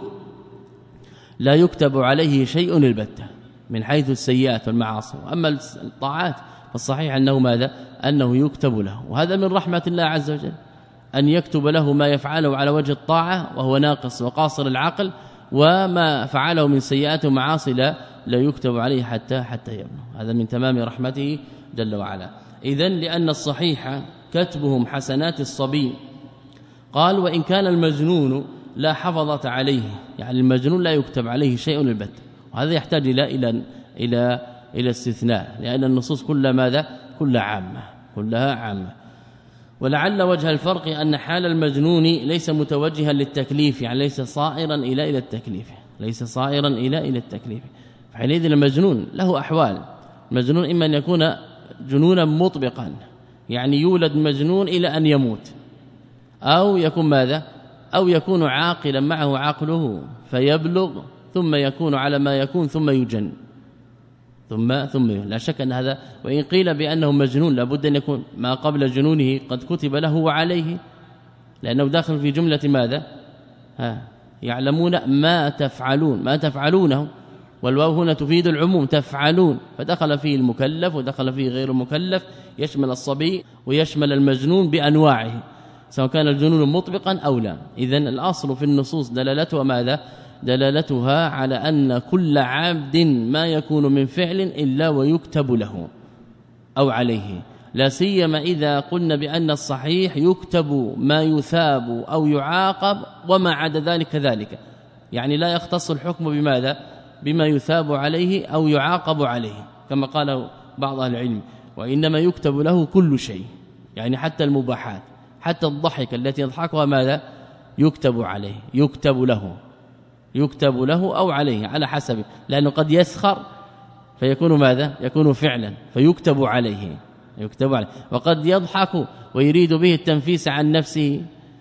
لا يكتب عليه شيء البتة من حيث السيئات والمعاصي. أما الطاعات فالصحيح أنه ماذا أنه يكتب له، وهذا من رحمة الله عز وجل أن يكتب له ما يفعله على وجه الطاعة وهو ناقص وقاصر العقل، وما فعله من سيئات ومعاصي لا, لا يكتب عليه حتى حتى يبلغ. هذا من تمام رحمته جل وعلا. إذن لأن الصحيح كتبهم حسنات الصبي. قال وإن كان المجنون لا حفظت عليه، يعني المجنون لا يكتب عليه شيء البتة، وهذا يحتاج إلى إلى إلى إلى استثناء، لأن النصوص كلها ماذا كلها عامة كلها عامة. ولعل وجه الفرق أن حال المجنون ليس متوجها للتكليف، يعني ليس صائرا إلى إلى التكليف ليس صائرا إلى إلى التكليف. فحينئذ المجنون له أحوال. المجنون إما أن يكون جنونا مطبقا، يعني يولد مجنون إلى أن يموت، أو يكون ماذا أو يكون عاقلا معه عقله فيبلغ ثم يكون على ما يكون ثم يجن ثم ثم لا شك أن هذا، وإن قيل بأنه مجنون لابد أن يكون ما قبل جنونه قد كتب له وعليه، لأنه داخل في جملة ماذا ها يعلمون ما تفعلون ما تفعلونه، والواو هنا تفيد العموم تفعلون، فدخل فيه المكلف ودخل فيه غير المكلف، يشمل الصبي ويشمل المجنون بأنواعه سواء كان الجنون مطبقا أو لا. إذن الأصل في النصوص دلالتها ماذا دلالتها على أن كل عبد ما يكون من فعل إلا ويكتب له أو عليه، لا سيما إذا قلنا بأن الصحيح يكتب ما يثاب أو يعاقب وما عدا ذلك كذلك، يعني لا يختص الحكم بماذا بما يثاب عليه أو يعاقب عليه كما قال بعض أهل العلم، وإنما يكتب له كل شيء، يعني حتى المباحات حتى الضحك التي يضحكها ماذا يكتب عليه يكتب له يكتب له أو عليه على حسب، لأنه قد يسخر فيكون ماذا يكون فعلا فيكتب عليه يكتب عليه، وقد يضحك ويريد به التنفيس عن نفسه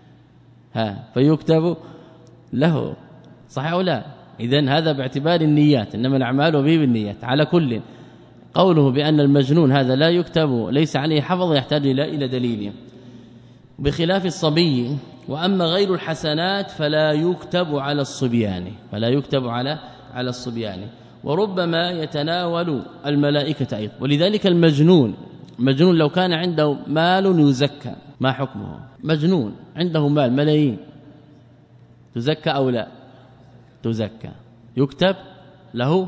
ها فيكتب له، صحيح أو لا؟ إذن هذا باعتبار النيات، إنما الأعمال به بالنيات. على كل قوله بأن المجنون هذا لا يكتب ليس عليه حفظ يحتاج إلى إلى دليل، بخلاف الصبي. وأما غير الحسنات فلا يكتب على الصبيان فلا يكتب على على الصبيان وربما يتناول الملائكة أيضا. ولذلك المجنون مجنون لو كان عنده مال يزكى ما حكمه؟ مجنون عنده مال ملايين تزكى أو لا تزكى؟ يكتب له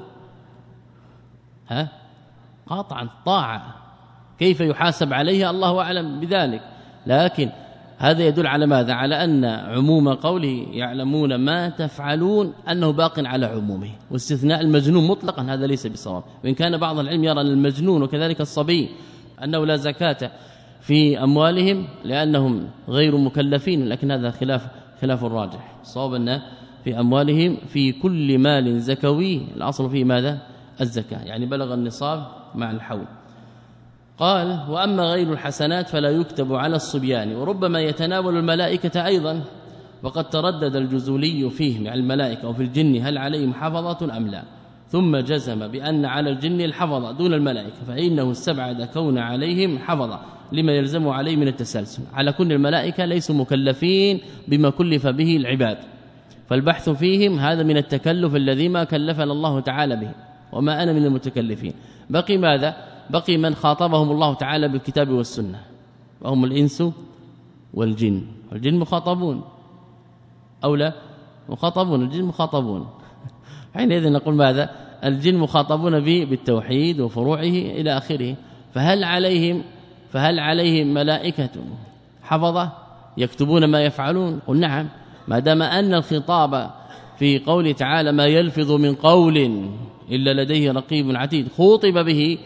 ها قاطعا طاعة، كيف يحاسب عليها الله أعلم بذلك، لكن هذا يدل على ماذا على أن عموم قوله يعلمون ما تفعلون أنه باق على عمومه، واستثناء المجنون مطلقا هذا ليس بصواب. وإن كان بعض العلم يرى أن المجنون وكذلك الصبي أنه لا زكاة في أموالهم لأنهم غير مكلفين، لكن هذا خلاف خلاف الراجح. صواب أن في أموالهم في كل مال زكوي الأصل فيه ماذا الزكاة، يعني بلغ النصاب مع الحول. قال وأما غير الحسنات فلا يكتب على الصبيان وربما يتناول الملائكة أيضا، وقد تردد الجزولي فيهم على الملائكة وفي الجن هل عليهم حفظة أم لا، ثم جزم بأن على الجن الحفظة دون الملائكة، فإنه استبعد كون عليهم حفظة لما يلزم عليه من التسلسل. على كل الملائكة ليسوا مكلفين بما كلف به العباد، فالبحث فيهم هذا من التكلف الذي ما كلفنا الله تعالى به، وما أنا من المتكلفين. بقي ماذا بقي من خاطبهم الله تعالى بالكتاب والسنة، وهم الإنس والجن. الجن مخاطبون أو لا مخاطبون؟ الجن مخاطبون. حينئذ نقول ماذا الجن مخاطبون به بالتوحيد وفروعه إلى آخره. فهل عليهم فهل عليهم ملائكة حفظة يكتبون ما يفعلون؟ قل نعم، ما دام أن الخطاب في قوله تعالى ما يلفظ من قول إلا لديه رقيب عتيد خوطب به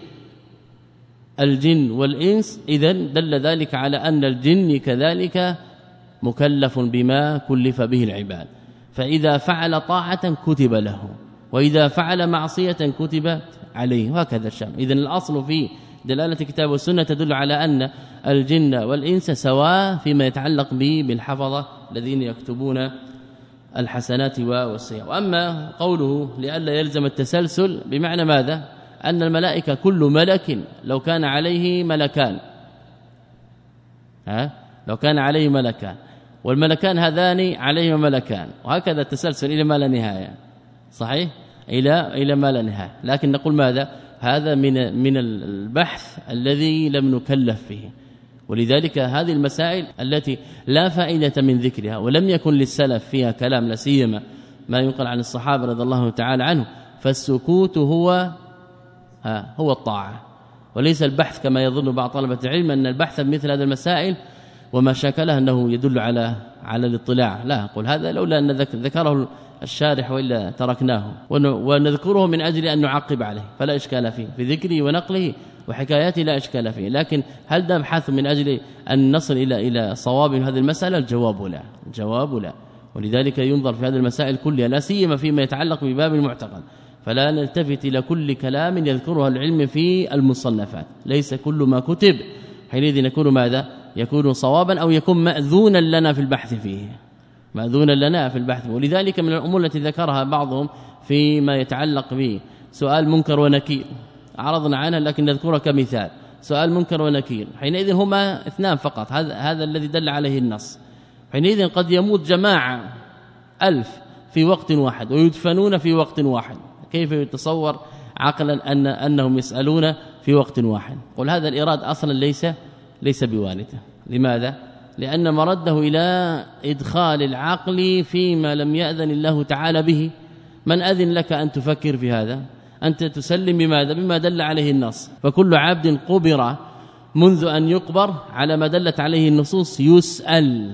الجن والإنس، إذن دل ذلك على أن الجن كذلك مكلف بما كلف به العباد، فإذا فعل طاعة كتب له وإذا فعل معصية كتب عليه، وهكذا الشأن. إذن الأصل في دلالة الكتاب والسنة تدل على أن الجن والإنس سواء فيما يتعلق به بالحفظة الذين يكتبون الحسنات والسيئات. وأما قوله لئلا يلزم التسلسل بمعنى ماذا أن الملائكة كل ملك لو كان عليه ملكان ها لو كان عليه ملكان والملكان هذان عليهما ملكان، وهكذا التسلسل إلى ما لا نهاية، صحيح، إلى إلى ما لا نهاية. لكن نقول ماذا؟ هذا من من البحث الذي لم نكلف فيه، ولذلك هذه المسائل التي لا فائدة من ذكرها ولم يكن للسلف فيها كلام، لا سيما ما ينقل عن الصحابة رضي الله تعالى عنه، فالسكوت هو ها هو الطاعة، وليس البحث كما يظن بعض طلبة العلم أن البحث بمثل هذه المسائل وما شاكلها أنه يدل على على الاطلاع. لا، قل هذا لولا أن ذكره الشارح وإلا تركناه، ونذكره من أجل أن نعقب عليه، فلا إشكال فيه في ذكره ونقله وحكاياته، لا إشكال فيه. لكن هل نبحث من أجل أن نصل إلى إلى صواب هذه المسألة؟ الجواب لا، الجواب لا. ولذلك ينظر في هذه المسائل كلها، لا سيما فيما يتعلق بباب المعتقد، فلا نلتفت إلى كل كلام يذكره العلم في المصنفات، ليس كل ما كتب حينئذ يكون ماذا؟ يكون صوابا أو يكون مأذونا لنا في البحث فيه، مأذونا لنا في البحث. ولذلك من الأمور التي ذكرها بعضهم فيما يتعلق به سؤال منكر ونكير، عرضنا عنها لكن نذكرها كمثال. سؤال منكر ونكير حينئذ هما اثنان فقط، هذا هذا الذي دل عليه النص. حينئذ قد يموت جماعة ألف في وقت واحد ويدفنون في وقت واحد، كيف يتصور عقلا أن أنهم يسألون في وقت واحد؟ قل هذا الإراد أصلا ليس ليس بوارده. لماذا؟ لأن مرده إلى إدخال العقل فيما لم يأذن الله تعالى به. من أذن لك أن تفكر في هذا؟ أنت تسلم بماذا؟ بما دل عليه النص. فكل عبد قبر منذ أن يقبر على ما دلت عليه النصوص يسأل،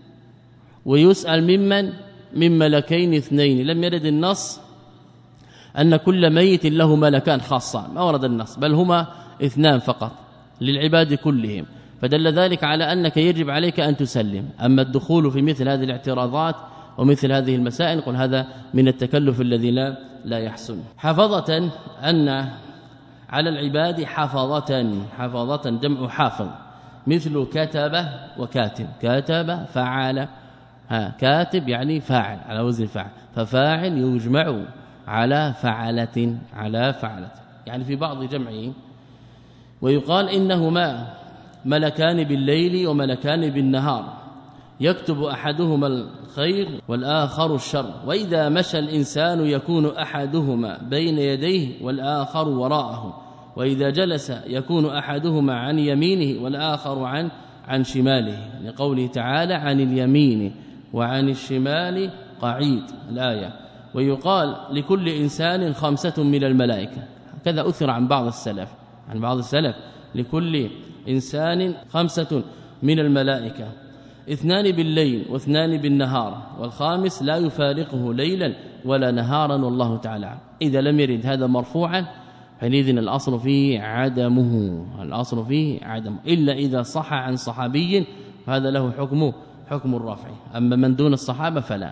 ويسأل ممن؟ من ملكين اثنين. لم يرد النص أن كل ميت له ملكان خاصان، ما ورد النص، بل هما اثنان فقط للعباد كلهم، فدل ذلك على أنك يجب عليك أن تسلم. أما الدخول في مثل هذه الاعتراضات ومثل هذه المسائل قل هذا من التكلف الذي لا لا يحسن. حفظة أن على العباد حفظة، حفظة جمع حافظ، مثل كتب وكاتب، كتب فعل، ها كاتب يعني فاعل على وزن فاعل، ففاعل يجمع على فعلة، على فعلة يعني في بعض جمعه. ويقال إنهما ملكان بالليل وملكان بالنهار، يكتب أحدهما الخير والآخر الشر، وإذا مشى الإنسان يكون أحدهما بين يديه والآخر وراءه، وإذا جلس يكون أحدهما عن يمينه والآخر عن عن شماله، لقوله تعالى عن اليمين وعن الشمال قعيد الآية. ويقال لكل إنسان خمسة من الملائكة، كذا أثر عن بعض السلف، عن بعض السلف لكل إنسان خمسة من الملائكة، اثنان بالليل واثنان بالنهار، والخامس لا يفارقه ليلا ولا نهارا والله تعالى. إذا لم يرد هذا مرفوعا حينئذ الأصل فيه عدمه، الأصل فيه عدمه، إلا إذا صح عن صحابي فهذا له حكمه حكم الرفع، أما من دون الصحابة فلا.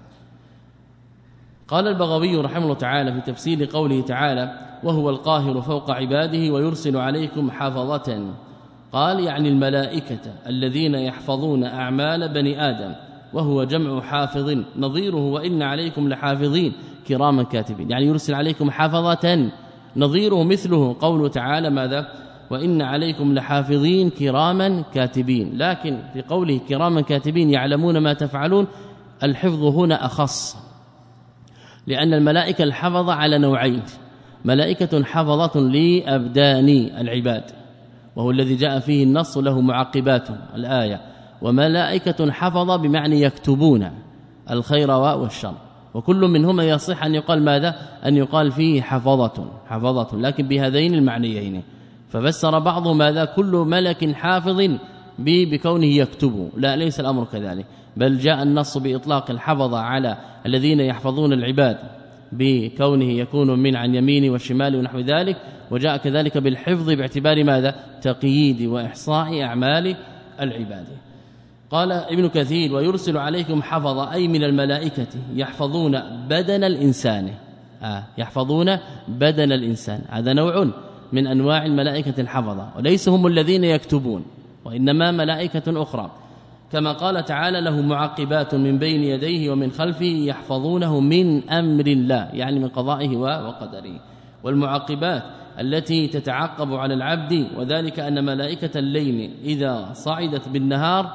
قال البغوي رحمه الله تعالى في تفسير قوله تعالى وهو القاهر فوق عباده ويرسل عليكم حفظة، قال يعني الملائكة الذين يحفظون أعمال بني آدم، وهو جمع حافظ نظيره وإن عليكم لحافظين كراما كاتبين، يعني يرسل عليكم حفظة، نظيره مثله قوله تعالى ماذا؟ وإن عليكم لحافظين كراما كاتبين. لكن في قوله كراما كاتبين يعلمون ما تفعلون، الحفظ هنا أخص، لأن الملائكة الحفظة على نوعين، ملائكة حفظة لأبدان العباد وهو الذي جاء فيه النص له معقبات الآية، وملائكة حفظة بمعنى يكتبون الخير والشر، وكل منهما يصح أن يقال ماذا؟ أن يقال فيه حفظة، حفظة لكن بهذين المعنيين. ففسر بعضهم ماذا؟ كل ملك حافظ بكونه يكتب، لا ليس الأمر كذلك، بل جاء النص بإطلاق الحفظة على الذين يحفظون العباد بكونه يكون من عن يمين والشمال ونحو ذلك، وجاء كذلك بالحفظ باعتبار ماذا؟ تقييد وإحصاء أعمال العباد. قال ابن كثير ويرسل عليكم حفظة أي من الملائكة يحفظون بدن الإنسان، آه يحفظون بدن الإنسان، هذا نوع من أنواع الملائكة الحفظة، وليس هم الذين يكتبون وإنما ملائكة أخرى، كما قال تعالى له معقبات من بين يديه ومن خلفه يحفظونه من أمر الله، يعني من قضائه وقدره. والمعقبات التي تتعقب على العبد، وذلك أن ملائكة الليل إذا صعدت بالنهار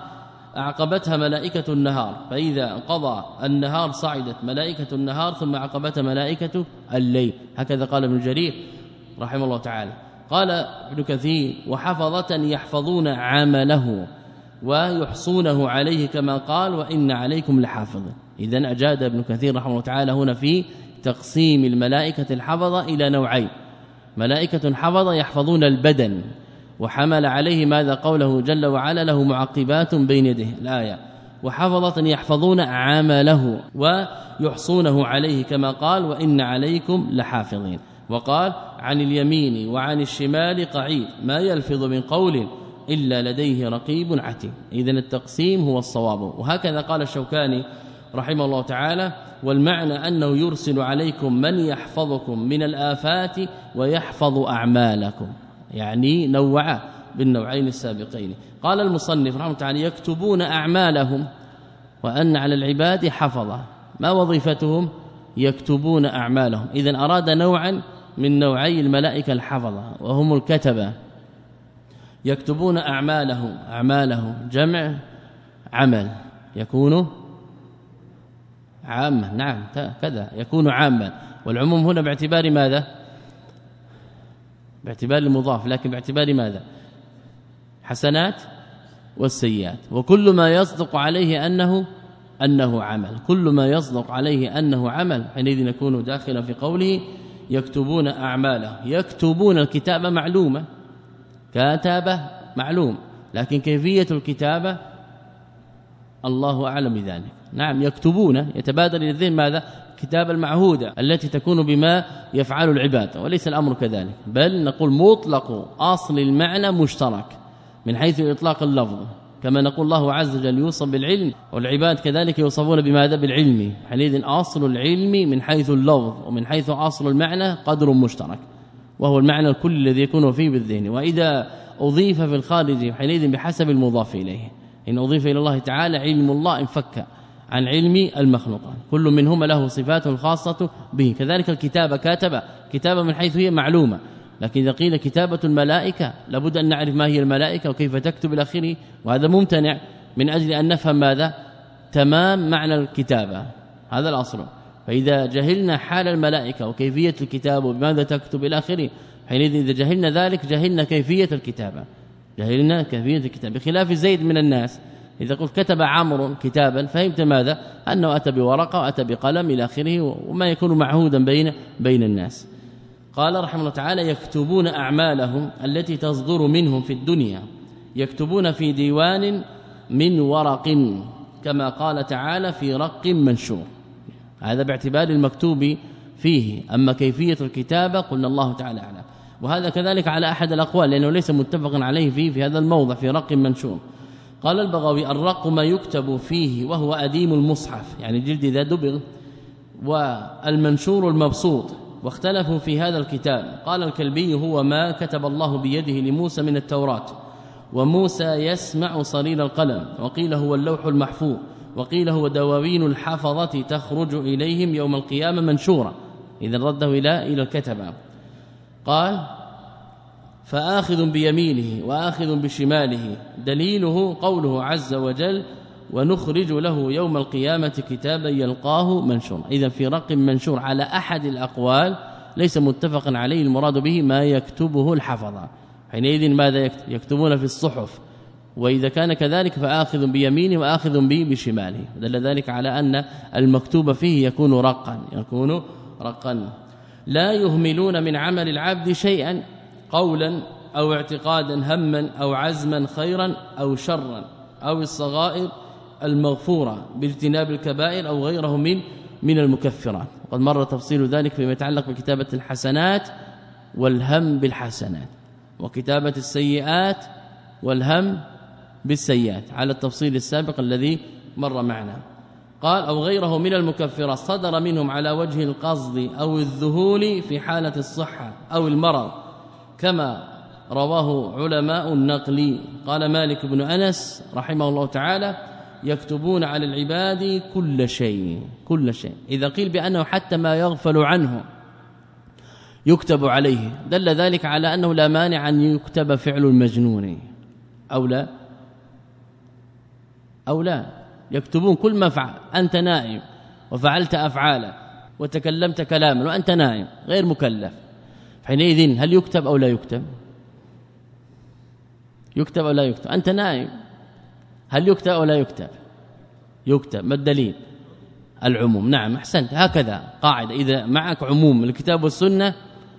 أعقبتها ملائكة النهار، فإذا قضى النهار صعدت ملائكة النهار ثم عقبتها ملائكة الليل. هكذا قال ابن جرير رحمه الله تعالى. قال ابن كثير: وحفظة يحفظون عمله ويحصونه عليه كما قال: وإن عليكم لحافظ. إذن أجاد ابن كثير رحمه الله تعالى هنا في تقسيم الملائكة الحفظة إلى نوعين: ملائكة حفظة يحفظون البدن، وحمل عليه ماذا قوله جل وعلا: له معقبات بين يديه الآية، وحفظة يحفظون عمله ويحصونه عليه كما قال: وإن عليكم لحافظين. وقال: عن اليمين وعن الشمال قعيد ما يلفظ من قول إلا لديه رقيب عتيد. إذن التقسيم هو الصواب. وهكذا قال الشوكاني رحمه الله تعالى: والمعنى أنه يرسل عليكم من يحفظكم من الآفات ويحفظ أعمالكم، يعني نوع بالنوعين السابقين. قال المصنف رحمه الله تعالى: يكتبون أعمالهم، وأن على العباد حفظة. ما وظيفتهم؟ يكتبون أعمالهم. إذن أراد نوعا من نوعي الملائكة الحفظة وهم الكتبة. يكتبون أعماله، أعماله جمع عمل، يكون عامة. نعم كذا يكون عاما، والعموم هنا باعتبار ماذا؟ باعتبار المضاف، لكن باعتبار ماذا؟ حسنات والسيئات. وكل ما يصدق عليه أنه أنه عمل، كل ما يصدق عليه أنه عمل حينئذ يكون داخلا في قوله يكتبون أعماله. يكتبون الكتابة معلومة، كتابة معلوم، لكن كيفية الكتابة الله أعلم بذلك. نعم يكتبون، يتبادر إلى الذهن ماذا؟ كتابة المعهودة التي تكون بما يفعل العباد، وليس الأمر كذلك، بل نقول مطلق أصل المعنى مشترك من حيث إطلاق اللفظ، كما نقول الله عز وجل يوصف بالعلم، والعباد كذلك يوصفون بماذا؟ بالعلم. حينئذ أصل العلم من حيث اللفظ ومن حيث أصل المعنى قدر مشترك، وهو المعنى الكل الذي يكون فيه بالذهن. وإذا أضيف في الخارج حينئذ بحسب المضاف إليه. إن أضيف إلى الله تعالى علم الله انفك عن علم المخلوقات، كل منهما له صفات خاصة به. كذلك الكتابة، كاتبة كتابة من حيث هي معلومة، لكن إذا قيل كتابة الملائكة لابد أن نعرف ما هي الملائكة وكيف تكتب إلى آخره، وهذا ممتنع من أجل أن نفهم ماذا؟ تمام معنى الكتابة، هذا الأصل. فإذا جهلنا حال الملائكة وكيفية الكتابة وبماذا تكتب إلى آخره، حينئذ إذا جهلنا ذلك جهلنا كيفية الكتابة، جهلنا كيفية الكتابة. بخلاف زيد من الناس، إذا قلت كتب عمرو كتابا فهمت ماذا؟ أنه أتى بورقة وأتى بقلم إلى آخره، وما يكون معهودا بين بين الناس. قال رحمه الله تعالى: يكتبون أعمالهم التي تصدر منهم في الدنيا، يكتبون في ديوان من ورق، كما قال تعالى: في رق منشور. هذا باعتبار المكتوب فيه، أما كيفية الكتابة قلنا الله تعالى أعلم. وهذا كذلك على أحد الأقوال، لأنه ليس متفقا عليه فيه في هذا الموضع في رق منشور. قال البغوي: الرق ما يكتب فيه وهو أديم المصحف، يعني جلد ذا دبغ، والمنشور المبسوط، واختلفوا في هذا الكتاب. قال الكلبي: هو ما كتب الله بيده لموسى من التوراة، وموسى يسمع صرير القلم، وقيل هو اللوح المحفوظ، وقيل هو دواوين الحفظة تخرج إليهم يوم القيامة منشورة. إذا رده إلى إلى الكتبة. قال: فآخذ بيمينه وآخذ بشماله، دليله قوله عز وجل: ونخرج له يوم القيامة كتابا يلقاه منشورا. إذا في رق منشور على أحد الأقوال ليس متفقا عليه، المراد به ما يكتبه الحفظة. حينئذ ماذا يكتبون في الصحف؟ وإذا كان كذلك فآخذ بيمينه وآخذ به بشماله، دل ذلك على أن المكتوب فيه يكون رقا، يكون رقا. لا يهملون من عمل العبد شيئا، قولا أو اعتقادا، هما أو عزما، خيرا أو شرا، أو الصغائر المغفورة باجتناب الكبائر أو غيره من من المكفرات. وقد مر تفصيل ذلك فيما يتعلق بكتابة الحسنات والهم بالحسنات، وكتابة السيئات والهم بالسيئات، على التفصيل السابق الذي مر معنا. قال: أو غيره من المكفرات صدر منهم على وجه القصد أو الذهول في حالة الصحة أو المرض، كما رواه علماء النقل. قال مالك بن أنس رحمه الله تعالى: يكتبون على العباد كل شيء، كل شيء. إذا قيل بأنه حتى ما يغفل عنه يكتب عليه، دل ذلك على أنه لا مانع أن يكتب فعل المجنون أو لا أو لا؟ يكتبون كل ما فعل. أنت نائم وفعلت أفعالا وتكلمت كلاما وأنت نائم غير مكلف، حينئذ هل يكتب أو لا يكتب؟ يكتب أو لا يكتب؟ أنت نائم، هل يكتب أو لا يكتب؟ يكتب. ما الدليل؟ العموم. نعم أحسنت، هكذا قاعدة، إذا معك عموم الكتاب والسنة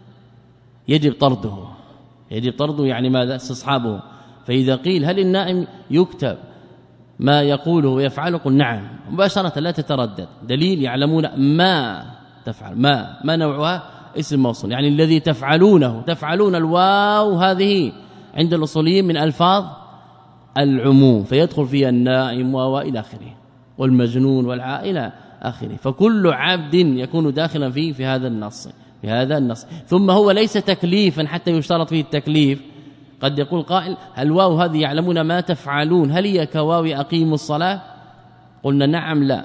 يجب طرده، يجب طرده يعني ماذا؟ استصحابه. فإذا قيل هل النائم يكتب ما يقوله ويفعله؟ قل نعم مباشرة لا تتردد. دليل يعلمون ما تفعل، ما ما نوعها؟ اسم موصول، يعني الذي تفعلونه. تفعلون الواو هذه عند الأصوليين من ألفاظ العموم، فيدخل فيها النائم وإلى آخره والمجنون والعائلة آخره، فكل عبد يكون داخلا فيه في هذا النص في هذا النص. ثم هو ليس تكليفا حتى يشترط فيه التكليف. قد يقول قائل الواو هذه يعلمون ما تفعلون هل هي كواو أقيموا الصلاة؟ قلنا نعم لا.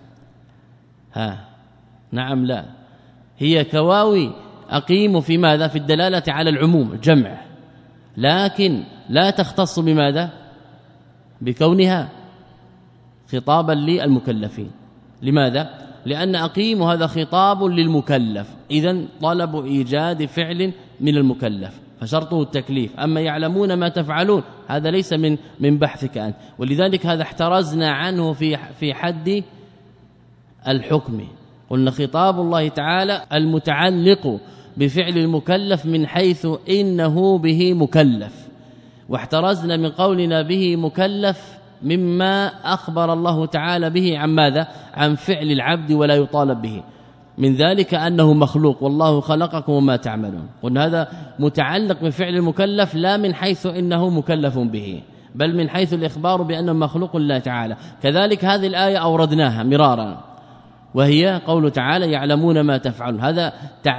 ها نعم لا، هي كواو أقيموا في ماذا؟ في الدلالة على العموم الجمع، لكن لا تختص بماذا؟ بكونها خطابا للمكلفين. لماذا؟ لأن أقيم هذا خطاب للمكلف، إذن طلب إيجاد فعل من المكلف فشرطه التكليف. أما يعلمون ما تفعلون هذا ليس من من بحثك أنت، ولذلك هذا احترزنا عنه في في حد الحكم. قلنا خطاب الله تعالى المتعلق بفعل المكلف من حيث إنه به مكلف، واحترزنا من قولنا به مكلف مما أخبر الله تعالى به عن ماذا؟ عن فعل العبد ولا يطالب به، من ذلك أنه مخلوق والله خلقكم وما تعملون. قلنا هذا متعلق بفعل المكلف لا من حيث إنه مكلف به، بل من حيث الإخبار بأنه مخلوق الله تعالى. كذلك هذه الآية أوردناها مرارا، وهي قول تعالى يعلمون ما تفعلون، هذا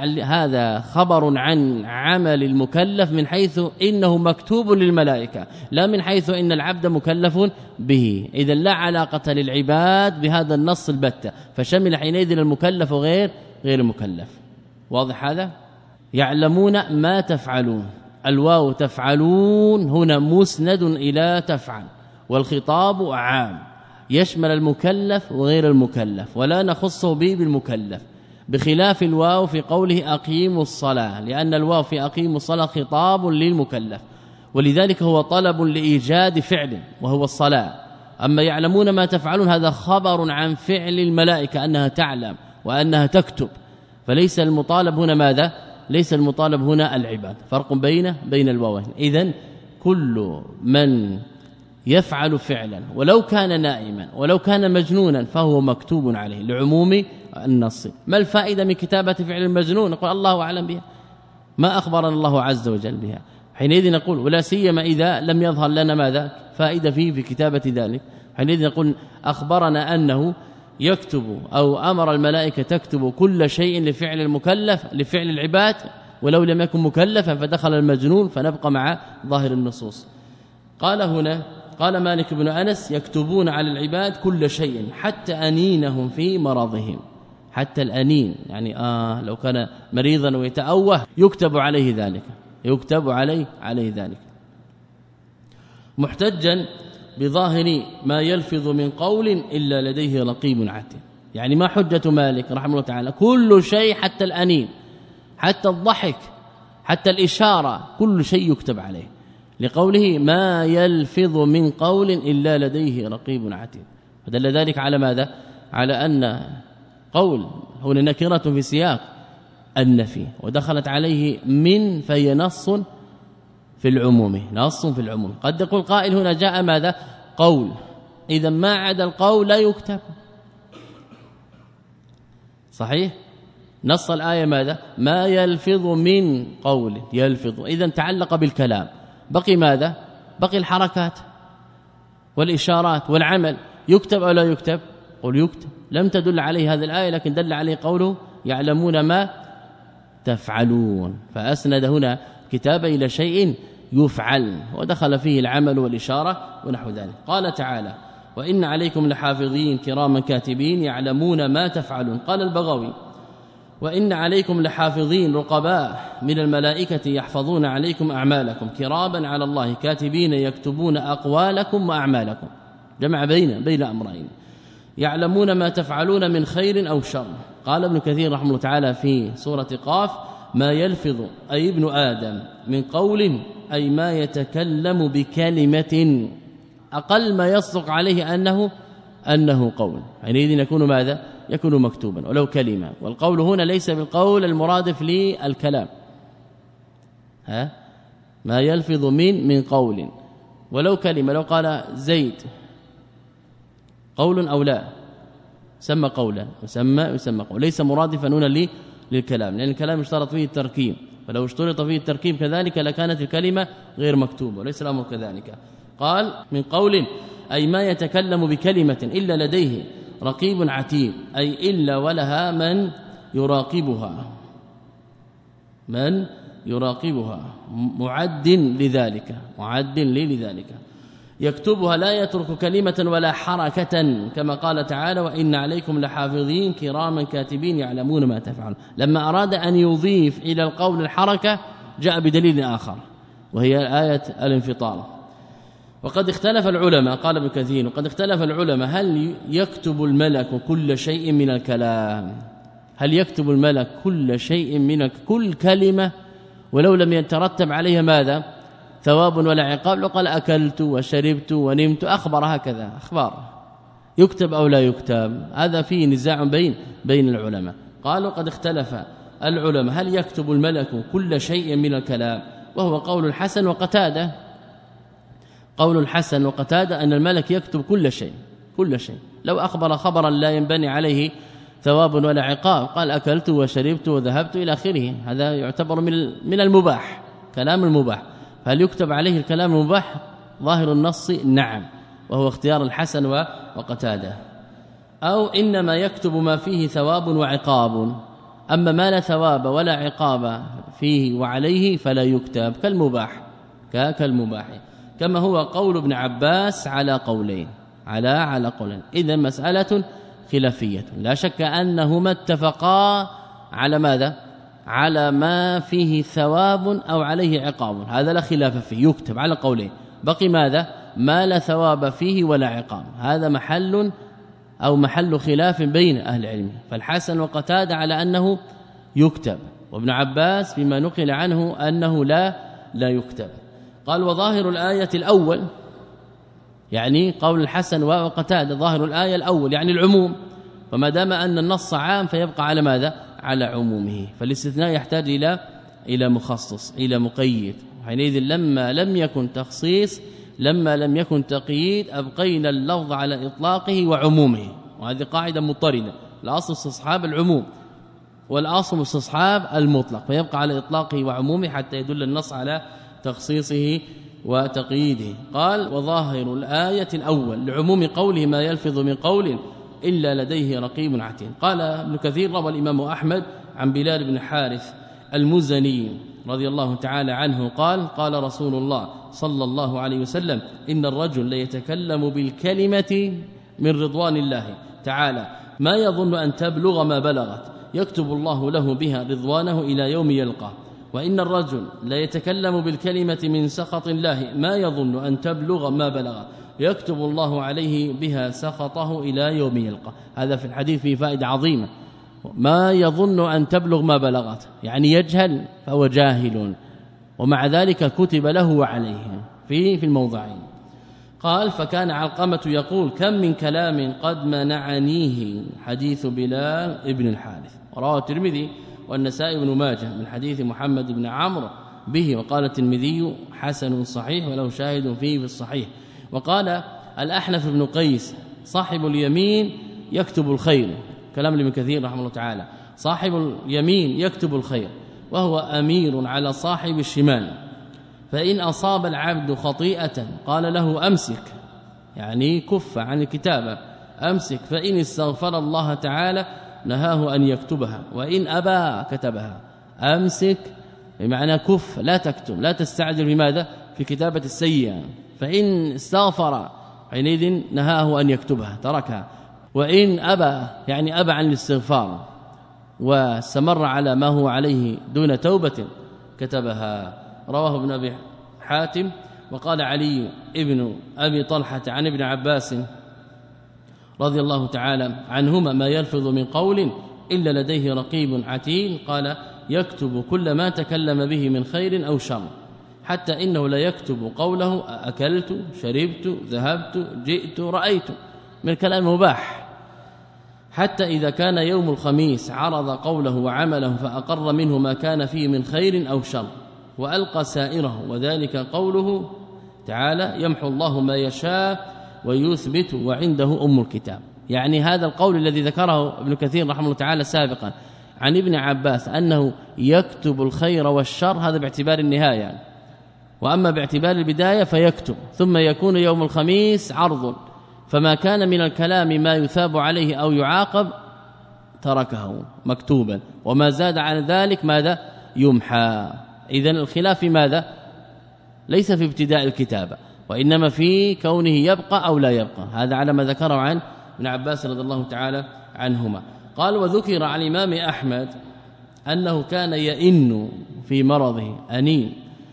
هذا خبر عن عمل المكلف من حيث إنه مكتوب للملائكة، لا من حيث إن العبد مكلف به. إذا لا علاقة للعباد بهذا النص البتة، فشمل حينئذ المكلف غير غير المكلف. واضح هذا؟ يعلمون ما تفعلون، الواو تفعلون هنا مسند إلى تفعل، والخطاب عام يشمل المكلف وغير المكلف، ولا نخصه به بالمكلف، بخلاف الواو في قوله أقيموا الصلاة، لأن الواو في أقيموا الصلاة خطاب للمكلف، ولذلك هو طلب لإيجاد فعل وهو الصلاة. أما يعلمون ما تفعلون هذا خبر عن فعل الملائكة أنها تعلم وأنها تكتب، فليس المطالب هنا ماذا؟ ليس المطالب هنا العباد. فرق بين بين الواوين. إذن كل من يفعل فعلا ولو كان نائما ولو كان مجنونا فهو مكتوب عليه لعموم النص. ما الفائدة من كتابة فعل المجنون؟ نقول الله أعلم بها، ما أخبرنا الله عز وجل بها. حينئذ نقول ولا سيما إذا لم يظهر لنا ماذا فائدة فيه في كتابة ذلك، حينئذ نقول أخبرنا أنه يكتب أو أمر الملائكة تكتب كل شيء لفعل المكلف لفعل العباد، ولو لم يكن مكلفا فدخل المجنون، فنبقى مع ظاهر النصوص. قال هنا قال مالك بن أنس يكتبون على العباد كل شيء حتى أنينهم في مرضهم، حتى الأنين يعني آه لو كان مريضا ويتأوه يكتب عليه ذلك، يكتب عليه عليه ذلك، محتجا بظاهر ما يلفظ من قول إلا لديه رقيب عتيد. يعني ما حجة مالك رحمه الله تعالى؟ كل شيء حتى الأنين، حتى الضحك، حتى الإشارة، كل شيء يكتب عليه، لقوله ما يلفظ من قول إلا لديه رقيب عتيد. فدل ذلك على ماذا؟ على أن قول هنا نكرة في سياق النفي، ودخلت عليه من فهي نص في العموم، نص في العموم. قد يقول قائل هنا جاء ماذا؟ قول، إذا ما عدا القول لا يكتب. صحيح؟ نص الآية ماذا؟ ما يلفظ من قول، يلفظ إذا تعلق بالكلام، بقي ماذا؟ بقي الحركات والإشارات والعمل، يكتب أو لا يكتب؟ قل يكتب. لم تدل عليه هذه الآية، لكن دل عليه قوله يعلمون ما تفعلون، فأسند هنا كتابة إلى شيء يفعل، ودخل فيه العمل والإشارة ونحو ذلك. قال تعالى وإن عليكم لحافظين كراما كاتبين يعلمون ما تفعلون. قال البغوي وإن عليكم لحافظين رقباء من الملائكة يحفظون عليكم أعمالكم كراما على الله كاتبين يكتبون أقوالكم وأعمالكم. جمع بين بين امرين. يعلمون ما تفعلون من خير أو شر. قال ابن كثير رحمه الله تعالى في سورة قاف ما يلفظ أي ابن آدم من قول أي ما يتكلم بكلمة أقل ما يصدق عليه أنه أنه قول، حينئذ يكون ماذا؟ يكون مكتوبا ولو كلمة. والقول هنا ليس بالقول المرادف للكلام، ها ما يلفظ من من قول ولو كلمة. لو قال زيد قول أو لا سمى قولا وسمى يسمى قول، ليس مرادفا هنا للكلام، لأن الكلام اشترط فيه التركيب، فلو اشترط فيه التركيب كذلك لكانت الكلمة غير مكتوبة، وليس الأمر كذلك. قال من قول أي ما يتكلم بكلمة إلا لديه رقيب عتيد، أي إلا ولها من يراقبها، من يراقبها معد لذلك، معد لذلك يكتبها لا يترك كلمة ولا حركة، كما قال تعالى وإن عليكم لحافظين كراما كاتبين يعلمون ما تفعلون. لما أراد أن يضيف إلى القول الحركة جاء بدليل آخر وهي آية الانفطار. وقد اختلف العلماء، قال ابن كثير وقد اختلف العلماء هل يكتب الملك كل شيء من الكلام، هل يكتب الملك كل شيء من كل كلمة ولو لم يترتب عليها ماذا؟ ثواب ولا عقاب. لو قال أكلت وشربت ونمت أخبر هكذا أخبار، يكتب أو لا يكتب؟ هذا فيه نزاع بين بين العلماء. قالوا قد اختلف العلماء هل يكتب الملك كل شيء من الكلام، وهو قول الحسن وقتادة، قول الحسن وقتادة أن الملك يكتب كل شيء كل شيء. لو أخبر خبرا لا ينبني عليه ثواب ولا عقاب، قال أكلت وشربت وذهبت إلى آخره، هذا يعتبر من من المباح، كلام المباح. هل يكتب عليه الكلام المباح؟ ظاهر النص نعم، وهو اختيار الحسن وقتادة. أو إنما يكتب ما فيه ثواب وعقاب، أما ما لا ثواب ولا عقاب فيه وعليه فلا يكتب كالمباح كالمباح، كما هو قول ابن عباس على قولين على على قولين. إذا مسألة خلافية، لا شك أنهما اتفقا على ماذا؟ على ما فيه ثواب أو عليه عقاب، هذا لا خلاف فيه، يكتب على قولين. بقي ماذا؟ ما لا ثواب فيه ولا عقاب، هذا محل أو محل خلاف بين أهل العلم. فالحسن وقتادة على أنه يكتب، وابن عباس فيما نقل عنه أنه لا لا يكتب. قال وظاهر الآية الأول، يعني قول الحسن وقتادة ظاهر الآية الأول يعني العموم، وما دام أن النص عام فيبقى على ماذا؟ على عمومه، فالاستثناء يحتاج إلى إلى مخصص إلى مقيد. حينئذ لما لم يكن تخصيص لما لم يكن تقييد أبقينا اللفظ على إطلاقه وعمومه، وهذه قاعدة مضطردة، الأصل استصحاب العموم والأصل استصحاب المطلق، فيبقى على إطلاقه وعمومه حتى يدل النص على تخصيصه وتقييده. قال وظاهر الآية الأول لعموم قوله ما يلفظ من قول إلا لديه رقيب عتيد. قال ابن كثير روى الإمام أحمد عن بلال بن حارث المزني رضي الله تعالى عنه قال قال رسول الله صلى الله عليه وسلم إن الرجل ليتكلم بالكلمة من رضوان الله تعالى ما يظن أن تبلغ ما بلغت يكتب الله له بها رضوانه إلى يوم يلقاه، وإن الرجل لا يتكلم بالكلمة من سخط الله ما يظن أن تبلغ ما بلغ يكتب الله عليه بها سخطه إلى يوم يلقى. هذا في الحديث فيه فائدة عظيمة، ما يظن أن تبلغ ما بلغت يعني يجهل فهو جاهل، ومع ذلك كتب له وعليه في في الموضعين. قال فكان علقمة يقول كم من كلام قد منعنيه حديث بلال ابن الحارث. ورواه الترمذي والنسائي بن ماجه من حديث محمد بن عمرو به، وقال الترمذي حسن صحيح وله شاهد فيه في الصحيح. وقال الأحنف بن قيس صاحب اليمين يكتب الخير، كلام ابن كثير رحمه الله تعالى، صاحب اليمين يكتب الخير وهو أمير على صاحب الشمال، فإن أصاب العبد خطيئة قال له أمسك يعني كف عن الكتابة أمسك، فإن استغفر الله تعالى نهاه أن يكتبها، وإن أبى كتبها. أمسك بمعنى كف لا تكتب، لا تستعجل بماذا؟ في كتابة السيئة، فإن استغفر حينئذ نهاه أن يكتبها تركها، وإن أبى يعني أبى عن الاستغفار واستمر على ما هو عليه دون توبة كتبها. رواه ابن أبي حاتم وقال علي ابن أبي طلحة عن ابن عباس رضي الله تعالى عنهما ما يلفظ من قول إلا لديه رقيب عتيد قال يكتب كل ما تكلم به من خير أو شر حتى إنه لا يكتب قوله أكلت شربت ذهبت جئت رأيت من الكلام مباح حتى إذا كان يوم الخميس عرض قوله وعمله فأقر منه ما كان فيه من خير أو شر وألقى سائره وذلك قوله تعالى يمحو الله ما يشاء ويثبت وعنده أم الكتاب. يعني هذا القول الذي ذكره ابن كثير رحمه الله تعالى سابقا عن ابن عباس أنه يكتب الخير والشر هذا باعتبار النهاية، وأما باعتبار البداية فيكتب ثم يكون يوم الخميس عرض فما كان من الكلام ما يثاب عليه أو يعاقب تركه مكتوبا وما زاد عن ذلك ماذا يمحى. إذن الخلاف في ماذا ليس في ابتداء الكتابة وإنما في كونه يبقى أو لا يبقى. هذا على ما ذكره عن ابن عباس رضي الله تعالى عنهما. قال وذكر عن الإمام أحمد أنه كان يئن في مرضه أنين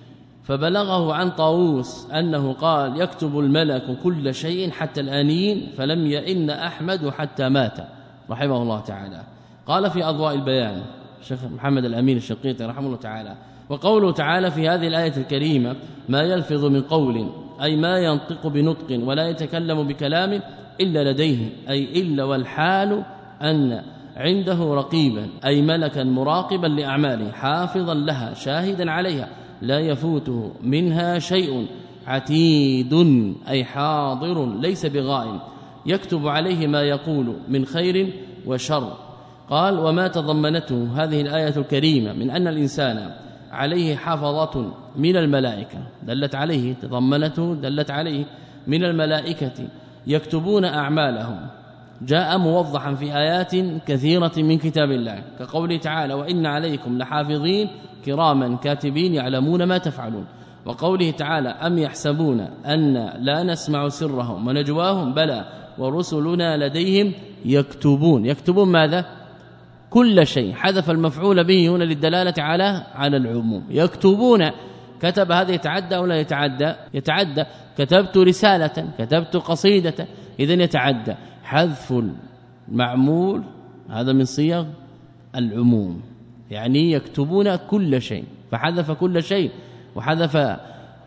فبلغه عن طاووس أنه قال يكتب الملك كل شيء حتى الأنين فلم يئن أحمد حتى مات رحمه الله تعالى. قال في أضواء البيان الشيخ محمد الأمين الشنقيطي رحمه الله تعالى وقوله تعالى في هذه الآية الكريمة ما يلفظ من قول أي ما ينطق بنطق ولا يتكلم بكلام إلا لديه أي إلا والحال أن عنده رقيبا أي ملكا مراقبا لأعماله حافظا لها شاهدا عليها لا يفوته منها شيء عتيد أي حاضر ليس بغائب يكتب عليه ما يقول من خير وشر. قال وما تضمنته هذه الآية الكريمة من أن الإنسان عليه حفظة من الملائكة دلت عليه تضمنته دلت عليه من الملائكة يكتبون أعمالهم جاء موضحا في آيات كثيرة من كتاب الله كقوله تعالى وإن عليكم لحافظين كراما كاتبين يعلمون ما تفعلون وقوله تعالى أم يحسبون أن لا نسمع سرهم ونجواهم بلى ورسلنا لديهم يكتبون يكتبون ماذا كل شيء حذف المفعول به هنا للدلالة على على العموم يكتبون كتب هذا يتعدى أو لا يتعدى يتعدى كتبت رسالة كتبت قصيدة إذن يتعدى حذف المعمول هذا من صيغ العموم يعني يكتبون كل شيء فحذف كل شيء وحذف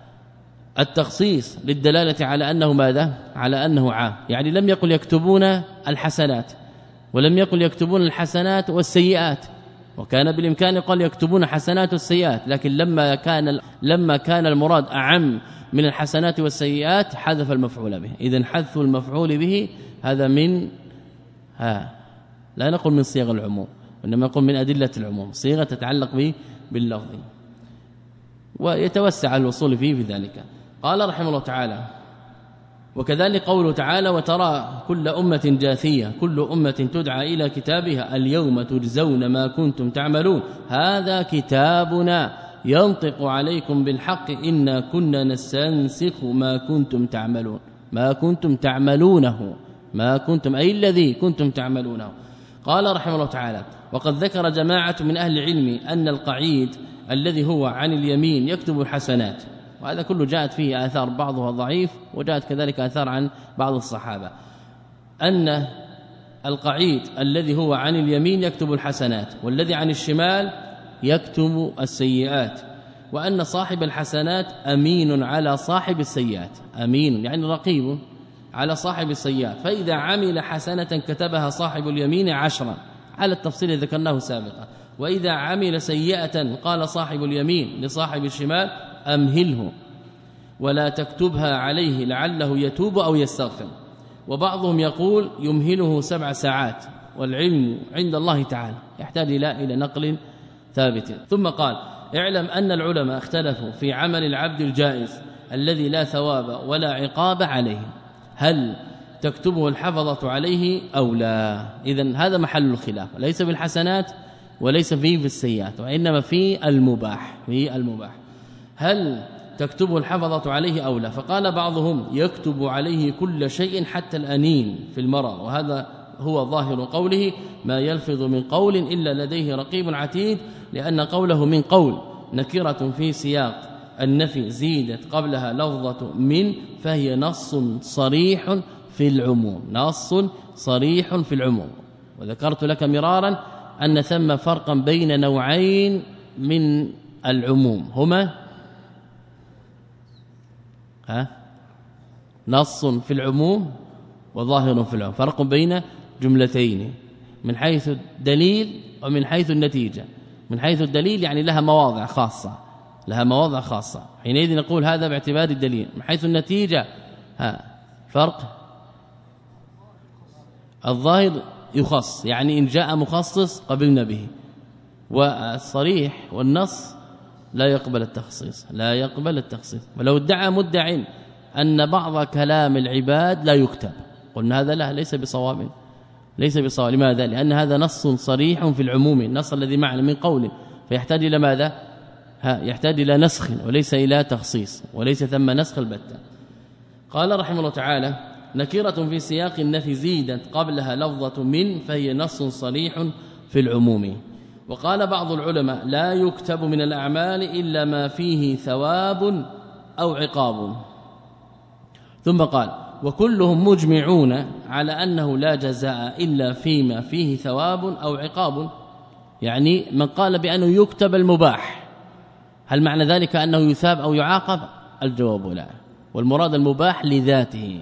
التخصيص للدلالة على أنه ماذا على أنه عام يعني لم يقل يكتبون الحسنات ولم يقل يكتبون الحسنات والسيئات وكان بالإمكان يقال يكتبون حسنات والسيئات لكن لما كان لما كان المراد أعم من الحسنات والسيئات حذف المفعول به. إذن حذف المفعول به هذا من ها لا نقول من صيغ العموم وإنما نقول من أدلة العموم صيغة تتعلق به باللفظ ويتوسع الوصول فيه في ذلك. قال رحمه الله تعالى وكذلك قوله تعالى وترى كل أمة جاثية كل أمة تدعى إلى كتابها اليوم تجزون ما كنتم تعملون هذا كتابنا ينطق عليكم بالحق إنا كنا نستنسخ ما كنتم تعملون ما كنتم تعملونه ما كنتم أي الذي كنتم تعملونه. قال رحمه الله تعالى وقد ذكر جماعة من أهل العلم أن القعيد الذي هو عن اليمين يكتب الحسنات وهذا كله جاءت فيه آثار بعضها ضعيف وجاءت كذلك آثار عن بعض الصحابة أن القعيد الذي هو عن اليمين يكتب الحسنات والذي عن الشمال يكتب السيئات وأن صاحب الحسنات أمين على صاحب السيئات أمين يعني رقيب على صاحب السيئات فإذا عمل حسنة كتبها صاحب اليمين عشرا على التفصيل الذي ذكرناه سابقا وإذا عمل سيئة قال صاحب اليمين لصاحب الشمال أمهله ولا تكتبها عليه لعله يتوب أو يستغفر. وبعضهم يقول يمهله سبع ساعات والعلم عند الله تعالى يحتاج إلى نقل ثابت. ثم قال اعلم أن العلماء اختلفوا في عمل العبد الجائز الذي لا ثواب ولا عقاب عليه هل تكتبه الحفظة عليه أو لا. إذن هذا محل الخلاف ليس بالحسنات وليس فيه في السيئات وإنما في المباح في المباح هل تكتبه الحفظة عليه أو لا. فقال بعضهم يكتب عليه كل شيء حتى الأنين في المرض وهذا هو ظاهر قوله ما يلفظ من قول إلا لديه رقيب عتيد لأن قوله من قول نكرة في سياق النفي زيدت قبلها لفظة من فهي نص صريح في العموم نص صريح في العموم. وذكرت لك مرارا أن ثم فرقا بين نوعين من العموم هما ها نص في العموم وظاهر في العموم، فرق بين جملتين من حيث الدليل ومن حيث النتيجة. من حيث الدليل يعني لها مواضع خاصة لها مواضع خاصة حينئذ نقول هذا باعتبار الدليل. من حيث النتيجة ها فرق الظاهر يخص يعني إن جاء مخصص قبلنا به، والصريح والنص لا يقبل التخصيص لا يقبل التخصيص. ولو ادعى مدع أن بعض كلام العباد لا يكتب قلنا هذا لا ليس بصواب ليس بصواب. لماذا؟ لأن هذا نص صريح في العموم النص الذي معنا من قول فيحتاج إلى ماذا ها يحتاج إلى نسخ وليس إلى تخصيص وليس ثم نسخ البتة. قال رحمه الله تعالى نكرة في سياق النفي زيدت قبلها لفظة من فهي نص صريح في العموم. وقال بعض العلماء لا يكتب من الأعمال إلا ما فيه ثواب أو عقاب. ثم قال وكلهم مجمعون على أنه لا جزاء إلا فيما فيه ثواب أو عقاب. يعني من قال بأنه يكتب المباح هل معنى ذلك أنه يثاب أو يعاقب؟ الجواب لا، والمراد المباح لذاته،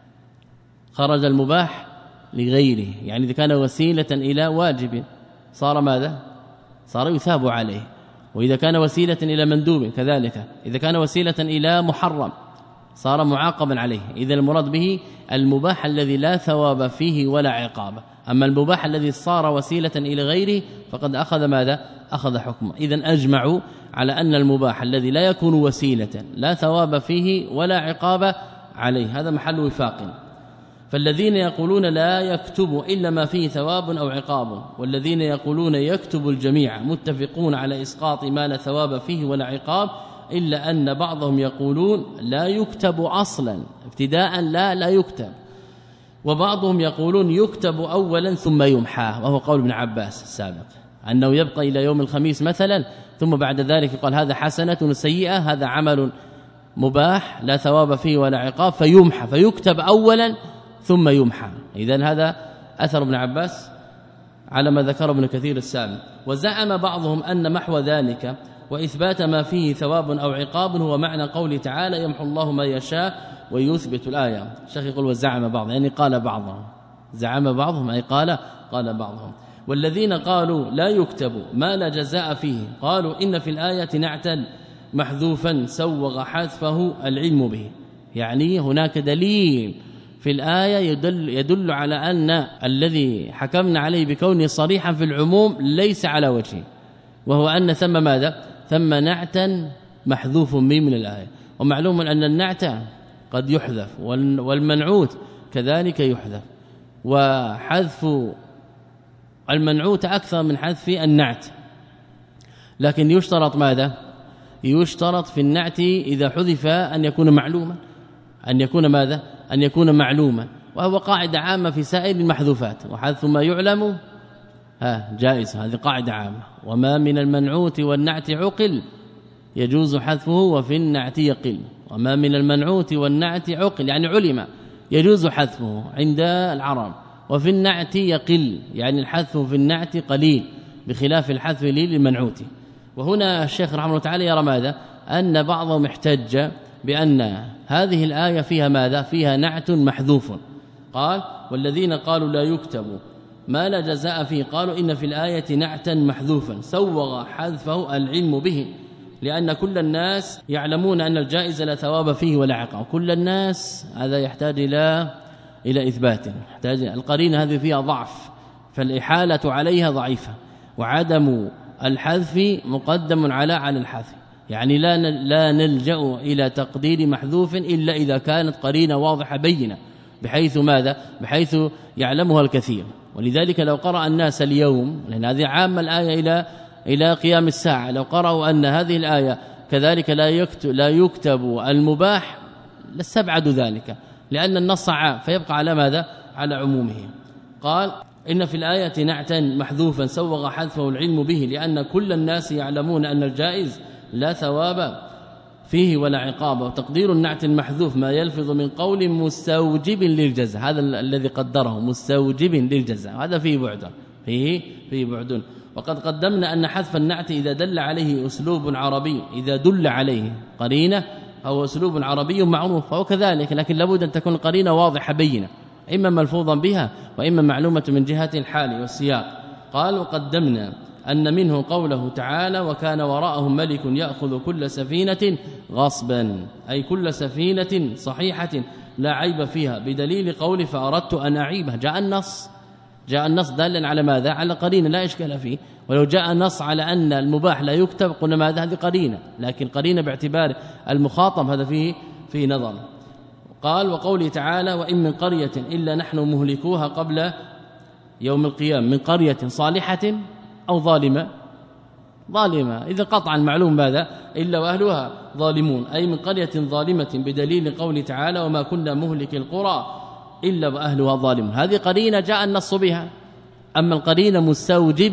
خرج المباح لغيره. يعني إذا كان وسيلة إلى واجب صار ماذا؟ صار يثاب عليه. وإذا كان وسيلة إلى مندوب كذلك، إذا كان وسيلة إلى محرم صار معاقبا عليه. إذا المراد به المباح الذي لا ثواب فيه ولا عقاب. أما المباح الذي صار وسيلة إلى غيره فقد أخذ ماذا؟ أخذ حكمه. إذن أجمعوا على أن المباح الذي لا يكون وسيلة لا ثواب فيه ولا عقاب عليه هذا محل وفاق. فالذين يقولون لا يكتب إلا ما فيه ثواب أو عقاب والذين يقولون يكتب الجميع متفقون على إسقاط ما لا ثواب فيه ولا عقاب، إلا أن بعضهم يقولون لا يكتب أصلا ابتداء لا لا يكتب، وبعضهم يقولون يكتب أولا ثم يمحى، وهو قول ابن عباس السابق أنه يبقى إلى يوم الخميس مثلا ثم بعد ذلك قال هذا حسنة سيئة هذا عمل مباح لا ثواب فيه ولا عقاب فيمحى فيكتب أولا ثم يمحى. إذن هذا أثر ابن عباس على ما ذكر ابن كثير السابق. وزعم بعضهم أن محو ذلك وإثبات ما فيه ثواب أو عقاب هو معنى قوله تعالى يمحو الله ما يشاء ويثبت الآية. الشيخ يقول وزعم بعضهم يعني قال بعضهم، زعم بعضهم أي قال قال بعضهم. والذين قالوا لا يكتب ما لا جزاء فيه قالوا إن في الآية نعتا محذوفا سوغ حذفه العلم به. يعني هناك دليل في الآية يدل, يدل على أن الذي حكمنا عليه بكونه صريحا في العموم ليس على وجهه، وهو أن ثم ماذا؟ ثم نعتا محذوف من من الآية. ومعلوم أن النعت قد يحذف والمنعوت كذلك يحذف، وحذف المنعوت أكثر من حذف النعت. لكن يشترط ماذا؟ يشترط في النعت إذا حذف أن يكون معلوما، أن يكون ماذا؟ أن يكون معلوما، وهو قاعدة عامة في سائر المحذوفات. وحذف ما يعلم ها جائز، هذه قاعدة عامة. وما من المنعوت والنعت عقل يجوز حذفه وفي النعت يقل. وما من المنعوت والنعت عقل يعني علم يجوز حذفه عند العرب، وفي النعت يقل يعني الحذف في النعت قليل بخلاف الحذف للمنعوت. وهنا الشيخ رحمه الله تعالى يرى ماذا؟ أن بعضهم احتج بأن هذه الآية فيها ماذا؟ فيها نعت محذوف. قال والذين قالوا لا يكتب ما لا جزاء فيه قالوا إن في الآية نعتا محذوفا سوغ حذفه العلم به، لأن كل الناس يعلمون أن الجائز لا ثواب فيه ولا عقاب. كل الناس هذا يحتاج إلى إلى إثبات، يحتاج القرينة هذه فيها ضعف، فالإحالة عليها ضعيفة، وعدم الحذف مقدم على على الحذف. يعني لا لا نلجأ إلى تقدير محذوف إلا إذا كانت قرينة واضحة بينة بحيث ماذا؟ بحيث يعلمها الكثير. ولذلك لو قرأ الناس اليوم، لأن هذه عامة الآية إلى إلى قيام الساعة، لو قرأوا أن هذه الآية كذلك لا يكتب لا يكتب المباح لاستبعدوا ذلك، لأن النص عام فيبقى على ماذا؟ على عمومه. قال إن في الآية نعتا محذوفا سوغ حذفه العلم به، لأن كل الناس يعلمون أن الجائز لا ثواب فيه ولا عقاب. وتقدير النعت المحذوف ما يلفظ من قول مستوجب للجزاء، هذا الذي قدره مستوجب للجزاء، هذا فيه بعد فيه فيه بعد. وقد قدمنا أن حذف النعت إذا دل عليه أسلوب عربي، إذا دل عليه قرينة أو أسلوب عربي معروف فهو كذلك، لكن لابد أن تكون قرينة واضحة بينة، إما ملفوظا بها وإما معلومة من جهة الحال والسياق. قال وقدمنا أن منه قوله تعالى وكان وراءهم ملك يأخذ كل سفينة غصبا، أي كل سفينة صحيحة لا عيب فيها، بدليل قول فأردت أن أعيبها. جاء النص جاء النص دالا على ماذا؟ على قرينه لا إشكال فيه. ولو جاء النص على أن المباح لا يكتب قلنا ماذا؟ هذه قرينه، لكن قرينه باعتبار المخاطب هذا فيه في نظر. قال وقوله تعالى وإن من قرية إلا نحن مهلكوها قبل يوم القيامة، من قرية صالحة أو ظالمة ظالمة إذا قطعا معلوم ماذا؟ إلا وأهلها ظالمون، أي من قرية ظالمة، بدليل قوله تعالى وما كنا مهلك القرى إلا وأهلها ظالمون. هذه قرينة جاء النص بها. أما القرينة مستوجب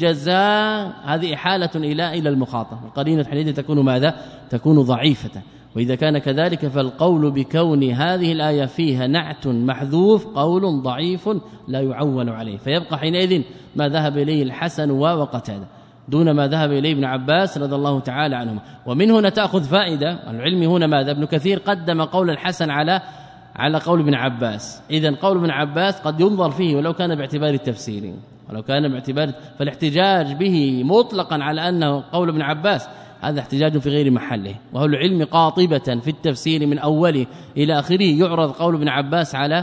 للجزاء هذه إحالة إلى إلى المخاطب، القرينة حينئذ تكون ماذا؟ تكون ضعيفة. وإذا كان كذلك فالقول بكون هذه الآية فيها نعت محذوف قول ضعيف لا يعول عليه، فيبقى حينئذ ما ذهب إليه الحسن وقتادة دون ما ذهب إليه ابن عباس رضي الله تعالى عنهما. ومن هنا تأخذ فائدة العلم هنا ماذا؟ ابن كثير قدم قول الحسن على على قول ابن عباس، إذن قول ابن عباس قد ينظر فيه ولو كان باعتبار التفسير، ولو كان باعتبار فالاحتجاج به مطلقا على أنه قول ابن عباس هذا احتجاج في غير محله. وهو العلم قاطبة في التفسير من أوله إلى آخره يعرض قول ابن عباس على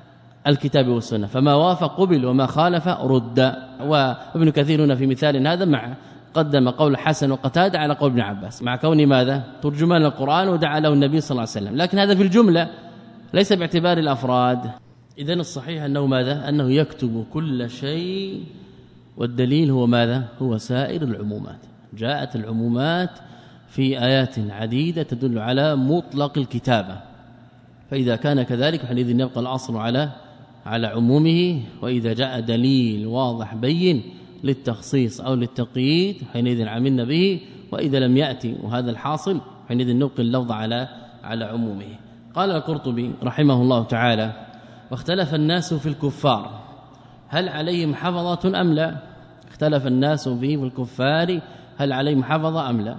الكتاب والسنة، فما وافق قبل وما خالف رد. وابن كثير هنا في مثال هذا مع قدم قول حسن وقتادة على قول ابن عباس مع كون ماذا؟ ترجمان القرآن ودعا له النبي صلى الله عليه وسلم، لكن هذا في الجملة ليس باعتبار الأفراد. إذن الصحيح أنه ماذا؟ أنه يكتب كل شيء، والدليل هو ماذا؟ هو سائر العمومات. جاءت العمومات في آيات عديدة تدل على مطلق الكتابة، فإذا كان كذلك حينئذ يبقى الأصل على على عمومه. وإذا جاء دليل واضح بين للتخصيص أو للتقييد حينئذ عملنا به، وإذا لم يأتي وهذا الحاصل حينئذ نبقي اللفظ على على عمومه. قال القرطبي رحمه الله تعالى واختلف الناس في الكفار هل عليهم حفظة أم لا؟ اختلف الناس في الكفار هل عليهم حفظة أم لا،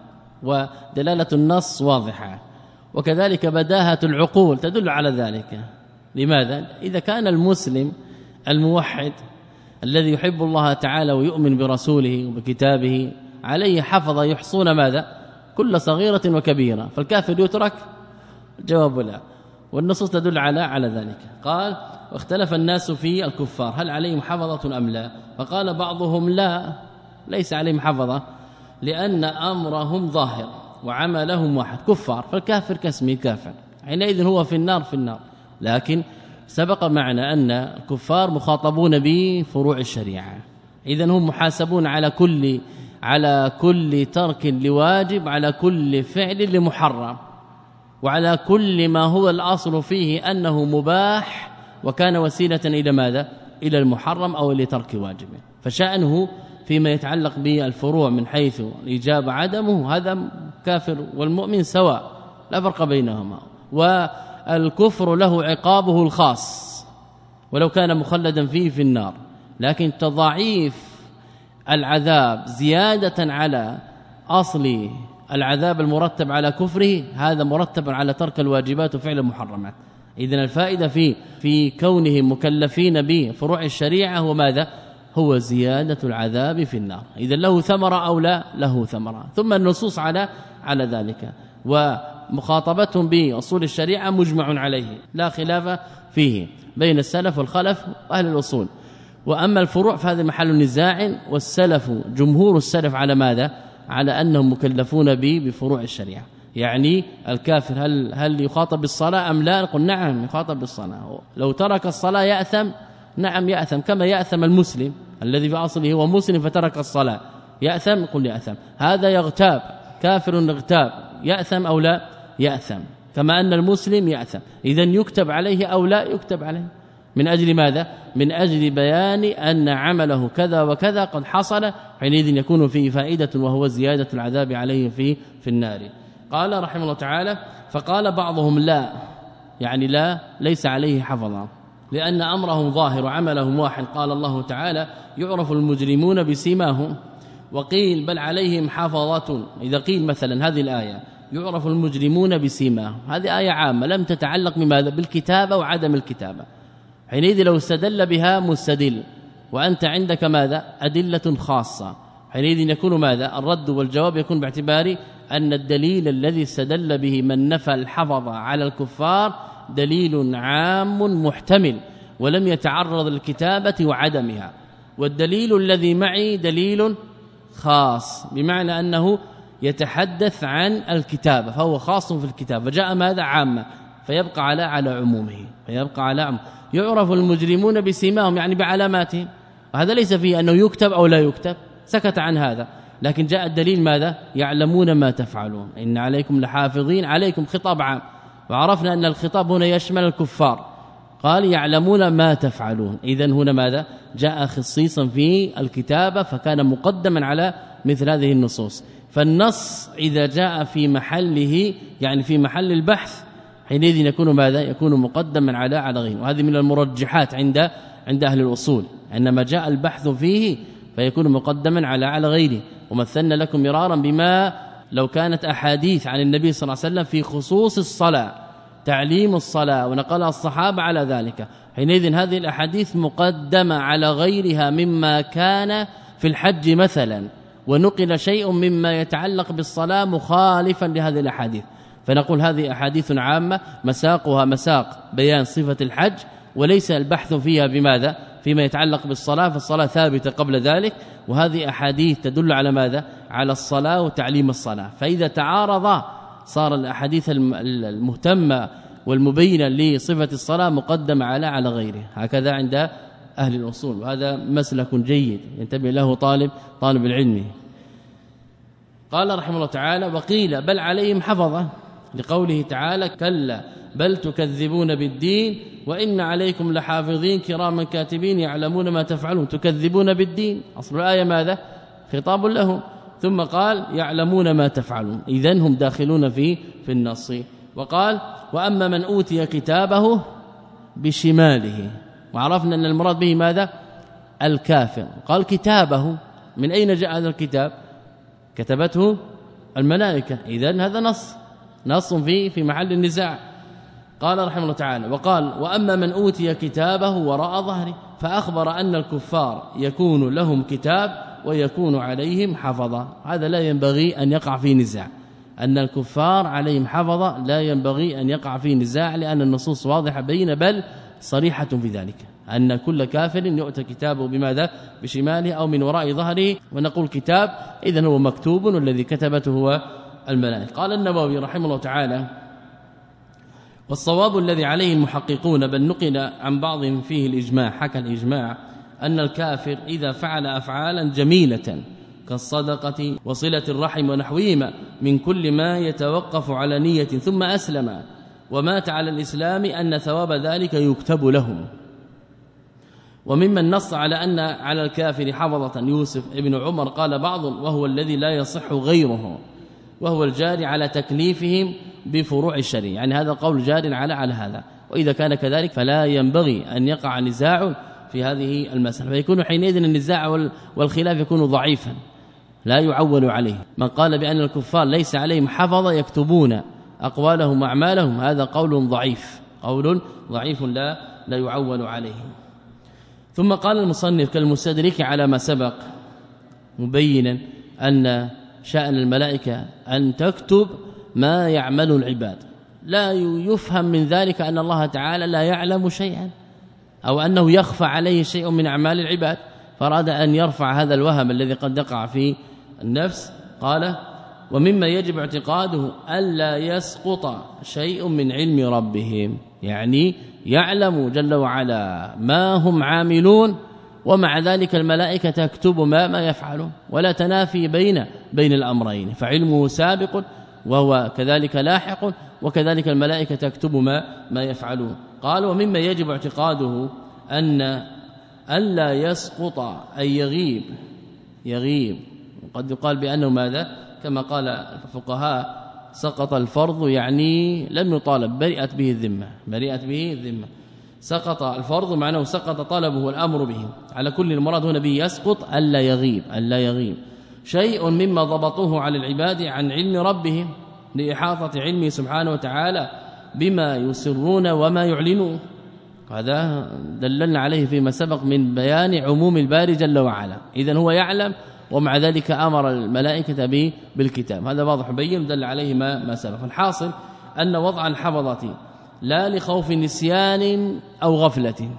ودلالة النص واضحة، وكذلك بداهة العقول تدل على ذلك. لماذا؟ إذا كان المسلم الموحد الذي يحب الله تعالى ويؤمن برسوله وبكتابه عليه حفظ يحصون ماذا؟ كل صغيرة وكبيرة، فالكافر يترك؟ جواب لا، والنصوص تدل على على ذلك. قال واختلف الناس في الكفار هل عليهم حفظة أم لا، فقال بعضهم لا ليس عليهم حفظة لأن أمرهم ظاهر وعملهم واحد، كفار، فالكافر كاسمه كافر حينئذ هو في النار في النار. لكن سبق معنا أن الكفار مخاطبون بفروع الشريعة، إذن هم محاسبون على كل على كل ترك لواجب، على كل فعل لمحرم، وعلى كل ما هو الأصل فيه أنه مباح وكان وسيلة إلى ماذا؟ إلى المحرم أو لترك واجب. فشأنه فيما يتعلق بالفروع من حيث الإجابة عدمه هذا كافر والمؤمن سواء لا فرق بينهما، والكفر له عقابه الخاص ولو كان مخلدا فيه في النار، لكن تضاعيف العذاب زيادة على أصل العذاب المرتب على كفره هذا مرتب على ترك الواجبات وفعل المحرمات. إذن الفائدة في في كونهم مكلفين بفروع الشريعة هو ماذا؟ هو زيادة العذاب في النار. إذن له ثمرة أو لا؟ له ثمرة. ثم النصوص على على ذلك، ومخاطبتهم بأصول الشريعة مجمع عليه لا خلاف فيه بين السلف والخلف وأهل الأصول. وأما الفروع فهذا محل نزاع، والسلف جمهور السلف على ماذا؟ على أنهم مكلفون به بفروع الشريعة. يعني الكافر هل هل يخاطب بالصلاة أم لا؟ نقول نعم يخاطب بالصلاة، لو ترك الصلاة يأثم، نعم يأثم كما يأثم المسلم الذي في أصله هو مسلم فترك الصلاة يأثم، نقول يأثم. هذا يغتاب كافر يغتاب يأثم أو لا؟ يأثم كما أن المسلم يأثم. إذن يكتب عليه أو لا يكتب عليه، من أجل ماذا؟ من أجل بيان أن عمله كذا وكذا قد حصل، حينئذ يكون فيه فائدة وهو زيادة العذاب عليه في في النار. قال رحمه الله تعالى فقال بعضهم لا يعني لا ليس عليه حفظا لأن أمرهم ظاهر وعملهم واحد. قال الله تعالى يعرف المجرمون بسيماهم. وقيل بل عليهم حفظة. إذا قيل مثلا هذه الآية يعرف المجرمون بسيماهم، هذه آية عامة لم تتعلق بماذا؟ بالكتابة وعدم الكتابة. حينئذ لو استدل بها مستدل وأنت عندك ماذا؟ أدلة خاصة، حينئذ يكون ماذا؟ الرد والجواب يكون باعتبار أن الدليل الذي استدل به من نفى الحفظ على الكفار دليل عام محتمل ولم يتعرض للكتابة وعدمها، والدليل الذي معي دليل خاص بمعنى أنه يتحدث عن الكتابة فهو خاص في الكتابة، فجاء ماذا؟ عامة، فيبقى على على عمومه، فيبقى على عمومه. يعرف المجرمون بسيماهم يعني بعلاماتهم، وهذا ليس فيه أنه يكتب أو لا يكتب، سكت عن هذا، لكن جاء الدليل ماذا؟ يعلمون ما تفعلون إن عليكم لحافظين، عليكم خطاب عام، وعرفنا أن الخطاب هنا يشمل الكفار، قال يعلمون ما تفعلون، إذن هنا ماذا؟ جاء خصيصا في الكتابة فكان مقدما على مثل هذه النصوص. فالنص إذا جاء في محله يعني في محل البحث حينئذ يكون ماذا؟ يكون مقدما على على غيره، وهذه من المرجحات عند عند أهل الأصول، عندما جاء البحث فيه فيكون مقدما على على غيره. ومثلنا لكم مرارا بما لو كانت أحاديث عن النبي صلى الله عليه وسلم في خصوص الصلاة، تعليم الصلاة ونقلها الصحابة على ذلك، حينئذ هذه الأحاديث مقدمة على غيرها مما كان في الحج مثلا، ونقل شيء مما يتعلق بالصلاة مخالفا لهذه الأحاديث، فنقول هذه أحاديث عامة مساقها مساق بيان صفة الحج وليس البحث فيها بماذا؟ فيما يتعلق بالصلاة، فالصلاة ثابتة قبل ذلك، وهذه أحاديث تدل على ماذا؟ على الصلاة وتعليم الصلاة. فإذا تعارض صار الأحاديث المهتمة والمبينة لصفة الصلاة مقدمة على على غيره، هكذا عند أهل الأصول، وهذا مسلك جيد ينتبه له طالب طالب العلم. قال رحمه الله تعالى وقيل بل عليهم حفظة لقوله تعالى كلا بل تكذبون بالدين وإن عليكم لحافظين كراما كاتبين يعلمون ما تفعلون. تكذبون بالدين أصل الآية ماذا؟ خطاب لهم، ثم قال يعلمون ما تفعلون، إذن هم داخلون في في النص. وقال وأما من أوتي كتابه بشماله، وعرفنا أن المراد به ماذا؟ الكافر. قال كتابه، من أين جاء هذا الكتاب؟ كتبته الملائكة، إذن هذا نص نص في في محل النزاع. قال رحمه الله تعالى وقال وأما من أوتي كتابه وراء ظهره، فأخبر أن الكفار يكون لهم كتاب ويكون عليهم حفظة. هذا لا ينبغي أن يقع في نزاع، أن الكفار عليهم حفظة لا ينبغي أن يقع في نزاع، لأن النصوص واضحة بين بل صريحة في ذلك، أن كل كافر يؤتى كتابه بماذا؟ بشماله أو من وراء ظهره، ونقول كتاب إذن هو مكتوب والذي كتبته هو الملائكة. قال النووي رحمه الله تعالى والصواب الذي عليه المحققون بل نقل عن بعضهم فيه الإجماع، حكى الإجماع أن الكافر إذا فعل أفعالا جميلة كالصدقة وصلة الرحم ونحوهما من كل ما يتوقف على نية ثم أسلم ومات على الإسلام أن ثواب ذلك يكتب لهم. وممن نص على أن على الكافر حفظة يوسف ابن عمر قال بعض وهو الذي لا يصح غيره، وهو الجاري على تكليفهم بفروع الشريعة، يعني هذا قول جار على على هذا. وإذا كان كذلك فلا ينبغي أن يقع نزاع في هذه المسألة، فيكون حينئذ النزاع والخلاف يكون ضعيفا لا يعول عليه. من قال بأن الكفار ليس عليهم حفظة يكتبون أقوالهم وأعمالهم هذا قول ضعيف، قول ضعيف لا لا يعول عليه. ثم قال المصنف كالمستدرك على ما سبق مبينا أن شأن الملائكة أن تكتب ما يعمل العباد، لا يفهم من ذلك أن الله تعالى لا يعلم شيئا أو أنه يخفى عليه شيء من أعمال العباد، فأراد أن يرفع هذا الوهم الذي قد يقع في النفس. قال ومما يجب اعتقاده ألا يسقط شيء من علم ربهم، يعني يعلم جل وعلا ما هم عاملون، ومع ذلك الملائكة تكتب ما ما يفعلون، ولا تنافي بين بين الأمرين، فعلمه سابق وهو كذلك لاحق، وكذلك الملائكة تكتب ما ما يفعلون. قال ومما يجب اعتقاده أن ألا يسقط أي يغيب يغيب قد يقال بأنه ماذا؟ كما قال الفقهاء سقط الفرض يعني لم يطالب، برئت به الذمة، برئت به الذمة. سقط الفرض معناه سقط طلبه والأمر به. على كل المراد هنا به يسقط ألا يغيب، ألا يغيب شيء مما ضبطوه على العباد عن علم ربهم لإحاطة علمه سبحانه وتعالى بما يسرون وما يعلنون. هذا دللنا عليه فيما سبق من بيان عموم الباري جل وعلا. إذن هو يعلم ومع ذلك أمر الملائكة به بالكتاب، هذا واضح بين دل عليه ما, ما سبق. الحاصل أن وضع الحفظة لا لخوف نسيان أو غفلة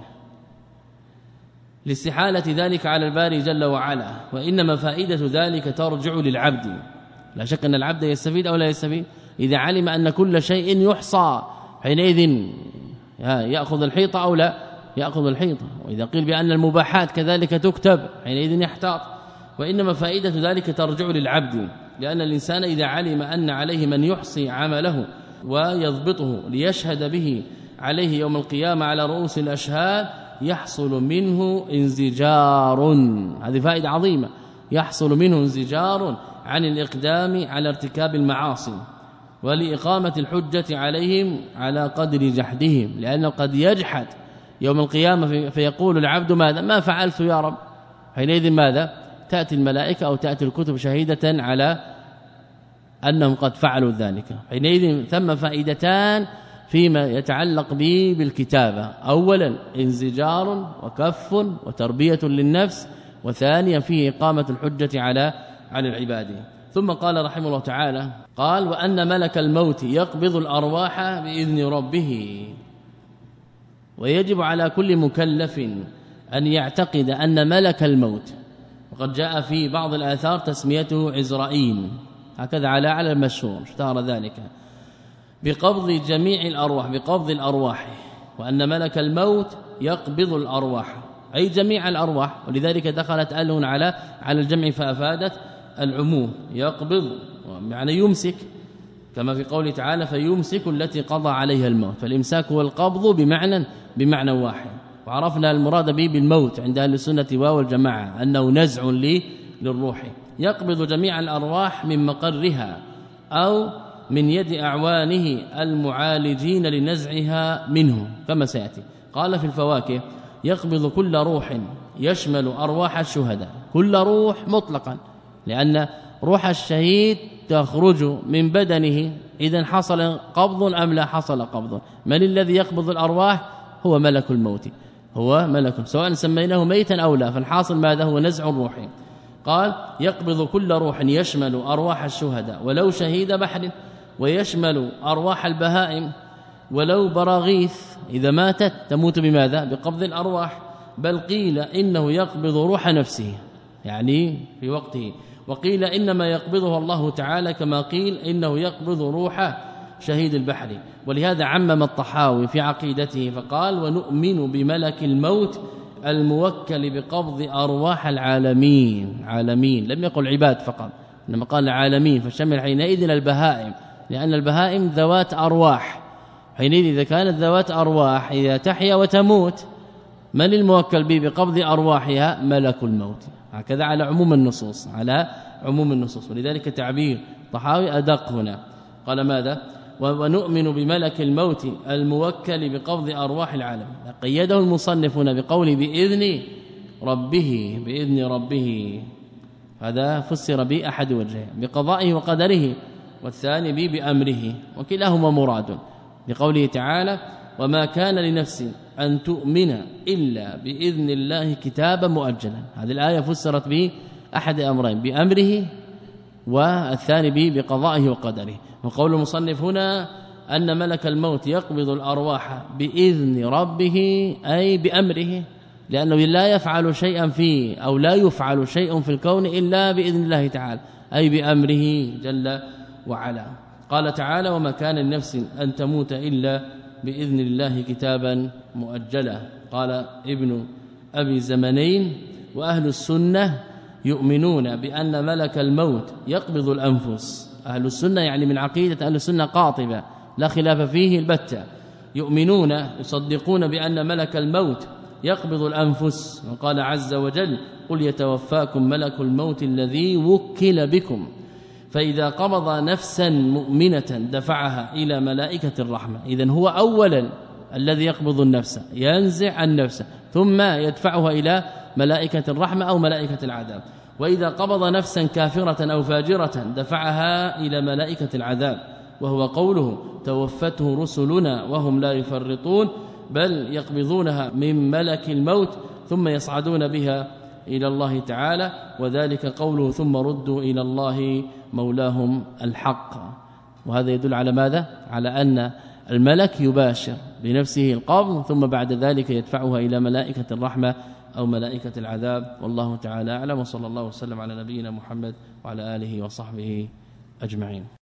لاستحالة ذلك على الباري جل وعلا، وإنما فائدة ذلك ترجع للعبد. لا شك أن العبد يستفيد أو لا يستفيد إذا علم أن كل شيء يحصى حينئذ يأخذ الحيطة أو لا يأخذ الحيطة، وإذا قيل بأن المباحات كذلك تكتب حينئذ يحتاط. وإنما فائدة ذلك ترجع للعبد، لأن الإنسان إذا علم أن عليه من يحصي عمله ويضبطه ليشهد به عليه يوم القيامة على رؤوس الأشهاد يحصل منه انزجار، هذه فائدة عظيمة، يحصل منه انزجار عن الإقدام على ارتكاب المعاصي ولإقامة الحجة عليهم على قدر جحدهم، لأنه قد يجحد يوم القيامة فيقول العبد ماذا ما فعلت يا رب، حينئذ ماذا تأتي الملائكة أو تأتي الكتب شهيدة على أنهم قد فعلوا ذلك. حينئذ ثم فائدتان فيما يتعلق به بالكتابة، أولا انزجار وكف وتربية للنفس، وثانيا فيه إقامة الحجة على على العباد. ثم قال رحمه الله تعالى قال وأن ملك الموت يقبض الأرواح بإذن ربه. ويجب على كل مكلف أن يعتقد أن ملك الموت، وقد جاء في بعض الآثار تسميته عزرائيل، هكذا على على المشهور اشتهر ذلك، بقبض جميع الأرواح، بقبض الأرواح، وأن ملك الموت يقبض الأرواح أي جميع الأرواح، ولذلك دخلت أل على على الجمع فأفادت العموم. يقبض يعني يمسك، كما في قوله تعالى فيمسك التي قضى عليها الموت، فالإمساك والقبض بمعنى بمعنى واحد. وعرفنا المراد به بالموت عند أهل السنة والجماعة أنه نزع لي للروح. يقبض جميع الأرواح من مقرها أو من يد أعوانه المعالجين لنزعها منه كما سيأتي. قال في الفواكه يقبض كل روح يشمل أرواح الشهداء، كل روح مطلقا، لأن روح الشهيد تخرج من بدنه، إذن حصل قبض أم لا حصل قبض. من الذي يقبض الأرواح؟ هو ملك الموت، هو ملك، سواء سميناه ميتا أو لا، فالحاصل ماذا هو نزع الروح. قال يقبض كل روح يشمل أرواح الشهداء ولو شهيد بحر، ويشمل أرواح البهائم ولو براغيث، إذا ماتت تموت بماذا؟ بقبض الأرواح. بل قيل إنه يقبض روح نفسه يعني في وقته، وقيل إنما يقبضه الله تعالى كما قيل إنه يقبض روح شهيد البحر. ولهذا عمم الطحاوي في عقيدته فقال ونؤمن بملك الموت الموكل بقبض أرواح العالمين، عالمين لم يقل عباد فقط، إنما قال عالمين، فشمل حينئذ البهائم، لأن البهائم ذوات أرواح. حينئذ إذا كانت ذوات أرواح إذا تحيا وتموت، من الموكل به بقبض أرواحها؟ ملك الموت. هكذا على عموم النصوص، على عموم النصوص. ولذلك تعبير طحاوي أدق هنا، قال ماذا؟ ونؤمن بملك الموت الموكل بقبض أرواح العالم. قيده المصنف هنا بقوله بإذن ربه، بإذن ربه، هذا فسر به أحد وجهه، بقضائه وقدره، والثاني به بأمره، وكلاهما مراد. بقوله تعالى وما كان لنفس أن تؤمن إلا بإذن الله كتابا مؤجلا، هذه الآية فسرت به أحد أمرين، بأمره والثاني به بقضائه وقدره. وقول المصنف هنا أن ملك الموت يقبض الأرواح بإذن ربه أي بأمره، لأنه لا يفعل شيئا فيه أو لا يفعل شيء في الكون إلا بإذن الله تعالى، أي بأمره جل وعلا. قال تعالى وما كان لنفس أن تموت إلا بإذن الله كتابا مؤجلا. قال ابن أبي زمنين وأهل السنة يؤمنون بأن ملك الموت يقبض الأنفس. أهل السنة يعني من عقيدة أهل السنة قاطبة لا خلاف فيه البتة، يؤمنون يصدقون بأن ملك الموت يقبض الأنفس. وقال عز وجل قل يتوفاكم ملك الموت الذي وكل بكم فإذا قبض نفسا مؤمنة دفعها إلى ملائكة الرحمة. إذن هو أولا الذي يقبض النفس ينزع النفس ثم يدفعها إلى ملائكة الرحمة أو ملائكة العذاب. وإذا قبض نفسا كافرة أو فاجرة دفعها إلى ملائكة العذاب، وهو قوله توفته رسلنا وهم لا يفرطون، بل يقبضونها من ملك الموت ثم يصعدون بها إلى الله تعالى، وذلك قوله ثم ردوا إلى الله مولاهم الحق. وهذا يدل على ماذا؟ على أن الملك يباشر بنفسه القبض ثم بعد ذلك يدفعها إلى ملائكة الرحمة أو ملائكة العذاب. والله تعالى أعلم، وصلى الله وسلم على نبينا محمد وعلى آله وصحبه أجمعين.